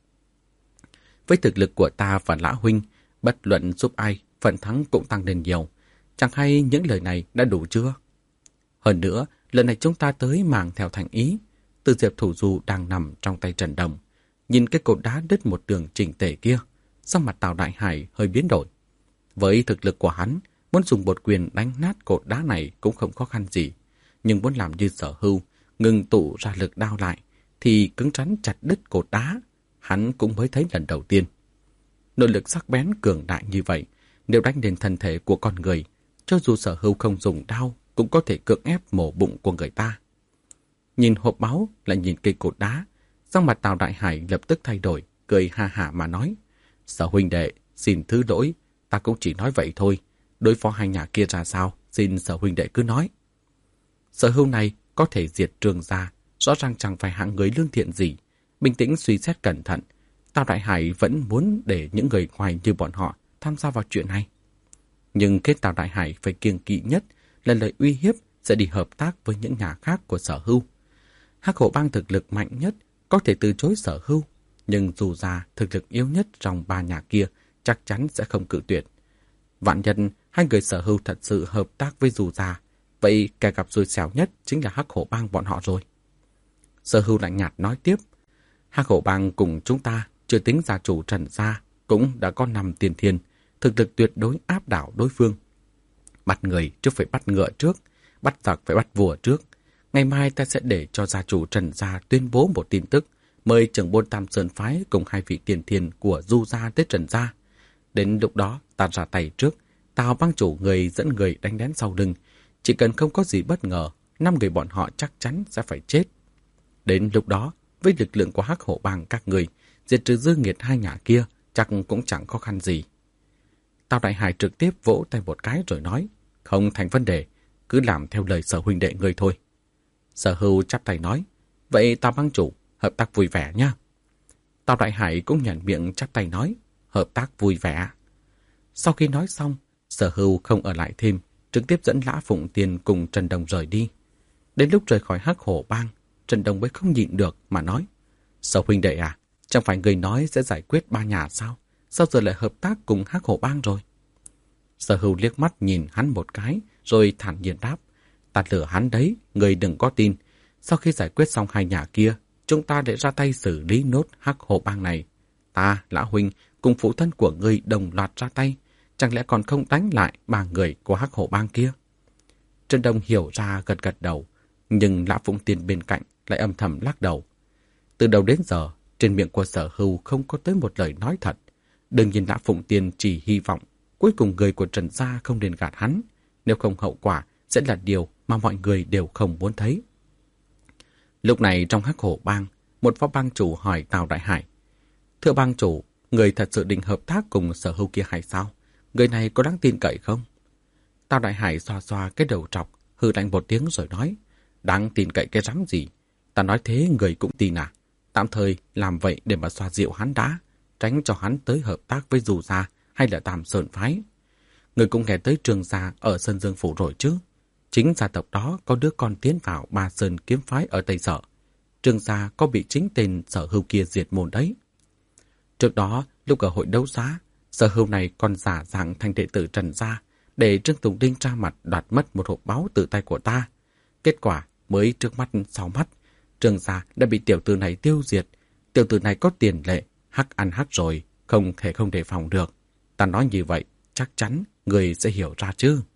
Với thực lực của ta và Lã huynh, bất luận giúp ai, phần thắng cũng tăng lên nhiều. Chẳng hay những lời này đã đủ chưa? Hơn nữa, lần này chúng ta tới mang theo thành ý. Tử Diệp thủ du đang nằm trong tay Trần Đồng. Nhìn cái cột đá đứt một đường chỉnh tề kia, sắc mặt Tào Đại Hải hơi biến đổi. Với thực lực của hắn, muốn dùng một quyền đánh nát cột đá này cũng không khó khăn gì. Nhưng muốn làm như Sở Hưu, ngừng tụ ra lực đao lại, thì cứng rắn chặt đứt cột đá, hắn cũng mới thấy lần đầu tiên. Nội lực sắc bén cường đại như vậy, nếu đánh đến thân thể của con người, cho dù Sở Hưu không dùng đao, cũng có thể cưỡng ép mổ bụng của người ta. Nhìn hộp máu, lại nhìn cây cột đá, sắc mặt Tào Đại Hải lập tức thay đổi, cười ha hả mà nói: "Sở huynh đệ, xin thứ lỗi, ta cũng chỉ nói vậy thôi. Đối phó hai nhà kia ra sao, xin Sở huynh đệ cứ nói." Sở Hưu này có thể diệt Trương gia, rõ ràng chẳng phải hạng người lương thiện gì. Bình tĩnh suy xét cẩn thận, Tào Đại Hải vẫn muốn để những người ngoài như bọn họ tham gia vào chuyện này. Nhưng kết Tào Đại Hải phải kiêng kỵ nhất là lời uy hiếp sẽ đi hợp tác với những nhà khác của Sở Hưu. Hắc Hổ bang thực lực mạnh nhất có thể từ chối Sở Hưu, nhưng dù ra thực lực yếu nhất trong ba nhà kia chắc chắn sẽ không cự tuyệt. Vạn nhân hai người Sở Hưu thật sự hợp tác với Du gia, vậy kẻ gặp xui xẻo nhất chính là Hắc Hổ Bang bọn họ rồi. Sở Hưu lạnh nhạt nói tiếp, Hắc Hổ Bang cùng chúng ta, chưa tính gia chủ Trần gia, cũng đã có 5 tiền thiên, thực lực tuyệt đối áp đảo đối phương. Bắt người trước phải bắt ngựa trước, bắt giặc phải bắt vua trước. Ngày mai ta sẽ để cho gia chủ Trần gia tuyên bố một tin tức, mời trưởng môn Tam Sơn Phái cùng 2 vị tiền thiên của Du gia tới Trần gia. Đến lúc đó ta ra tay trước, Tào bang chủ người dẫn người đánh lén sau lưng. Chỉ cần không có gì bất ngờ, 5 người bọn họ chắc chắn sẽ phải chết. Đến lúc đó, với lực lượng của Hắc Hổ Bang các người, diệt trừ dư nghiệt 2 nhà kia chắc cũng chẳng khó khăn gì. Tào Đại Hải trực tiếp vỗ tay một cái rồi nói, không thành vấn đề, cứ làm theo lời Sở huynh đệ người thôi. Sở Hưu chắp tay nói, vậy Tào bang chủ, hợp tác vui vẻ nha. Tào Đại Hải cũng nhận miệng chắp tay nói, hợp tác vui vẻ. Sau khi nói xong, Sở Hưu không ở lại thêm, trực tiếp dẫn Lã Phụng Tiên cùng Trần Đồng rời đi. Đến lúc rời khỏi Hắc Hổ Bang, Trần Đồng mới không nhịn được mà nói, Sở huynh đệ à, chẳng phải người nói sẽ giải quyết 3 nhà sao? Sao giờ lại hợp tác cùng Hắc Hổ Bang rồi? Sở Hưu liếc mắt nhìn hắn một cái, rồi thản nhiên đáp, ta lừa hắn đấy, người đừng có tin. Sau khi giải quyết xong 2 nhà kia, chúng ta để ra tay xử lý nốt Hắc Hổ Bang này. Ta, Lã huynh, cùng phụ thân của ngươi đồng loạt ra tay, chẳng lẽ còn không đánh lại 3 người của Hắc Hổ Bang kia? Trần Đông hiểu ra gật gật đầu, nhưng Lã Phụng Tiên bên cạnh lại âm thầm lắc đầu. Từ đầu đến giờ, trên miệng của Sở Hưu không có tới một lời nói thật. Đương nhiên Lã Phụng Tiên chỉ hy vọng cuối cùng người của Trần gia không nên gạt hắn, nếu không hậu quả sẽ là điều mà mọi người đều không muốn thấy. Lúc này trong Hắc Hổ Bang, một phó bang chủ hỏi Tào Đại Hải, thưa bang chủ, người thật sự định hợp tác cùng Sở Hưu kia hay sao? Người này có đáng tin cậy không? Tào Đại Hải xoa xoa cái đầu trọc, hừ lạnh một tiếng rồi nói, đáng tin cậy cái rắm gì? Ta nói thế người cũng tin à? Tạm thời làm vậy để mà xoa dịu hắn đã, tránh cho hắn tới hợp tác với Du gia hay là Tam Sơn Phái. Người cũng nghe tới Trương gia ở Sơn Dương Phủ rồi chứ? Chính gia tộc đó có đứa con tiến vào Ba Sơn Kiếm Phái ở Tây Sở. Trương gia có bị chính tên Sở Hưu kia diệt môn đấy. Trước đó, lúc ở hội đấu giá, Sở Hưu này còn giả dạng thành đệ tử Trần gia để Trương Tùng Đinh ra mặt đoạt mất một hộp báu từ tay của ta. Kết quả mới trước mắt sau mắt, Trương gia đã bị tiểu tử này tiêu diệt. Tiểu tử này có tiền lệ, hắc ăn hắc rồi, không thể không đề phòng được. Ta nói như vậy, chắc chắn người sẽ hiểu ra chứ.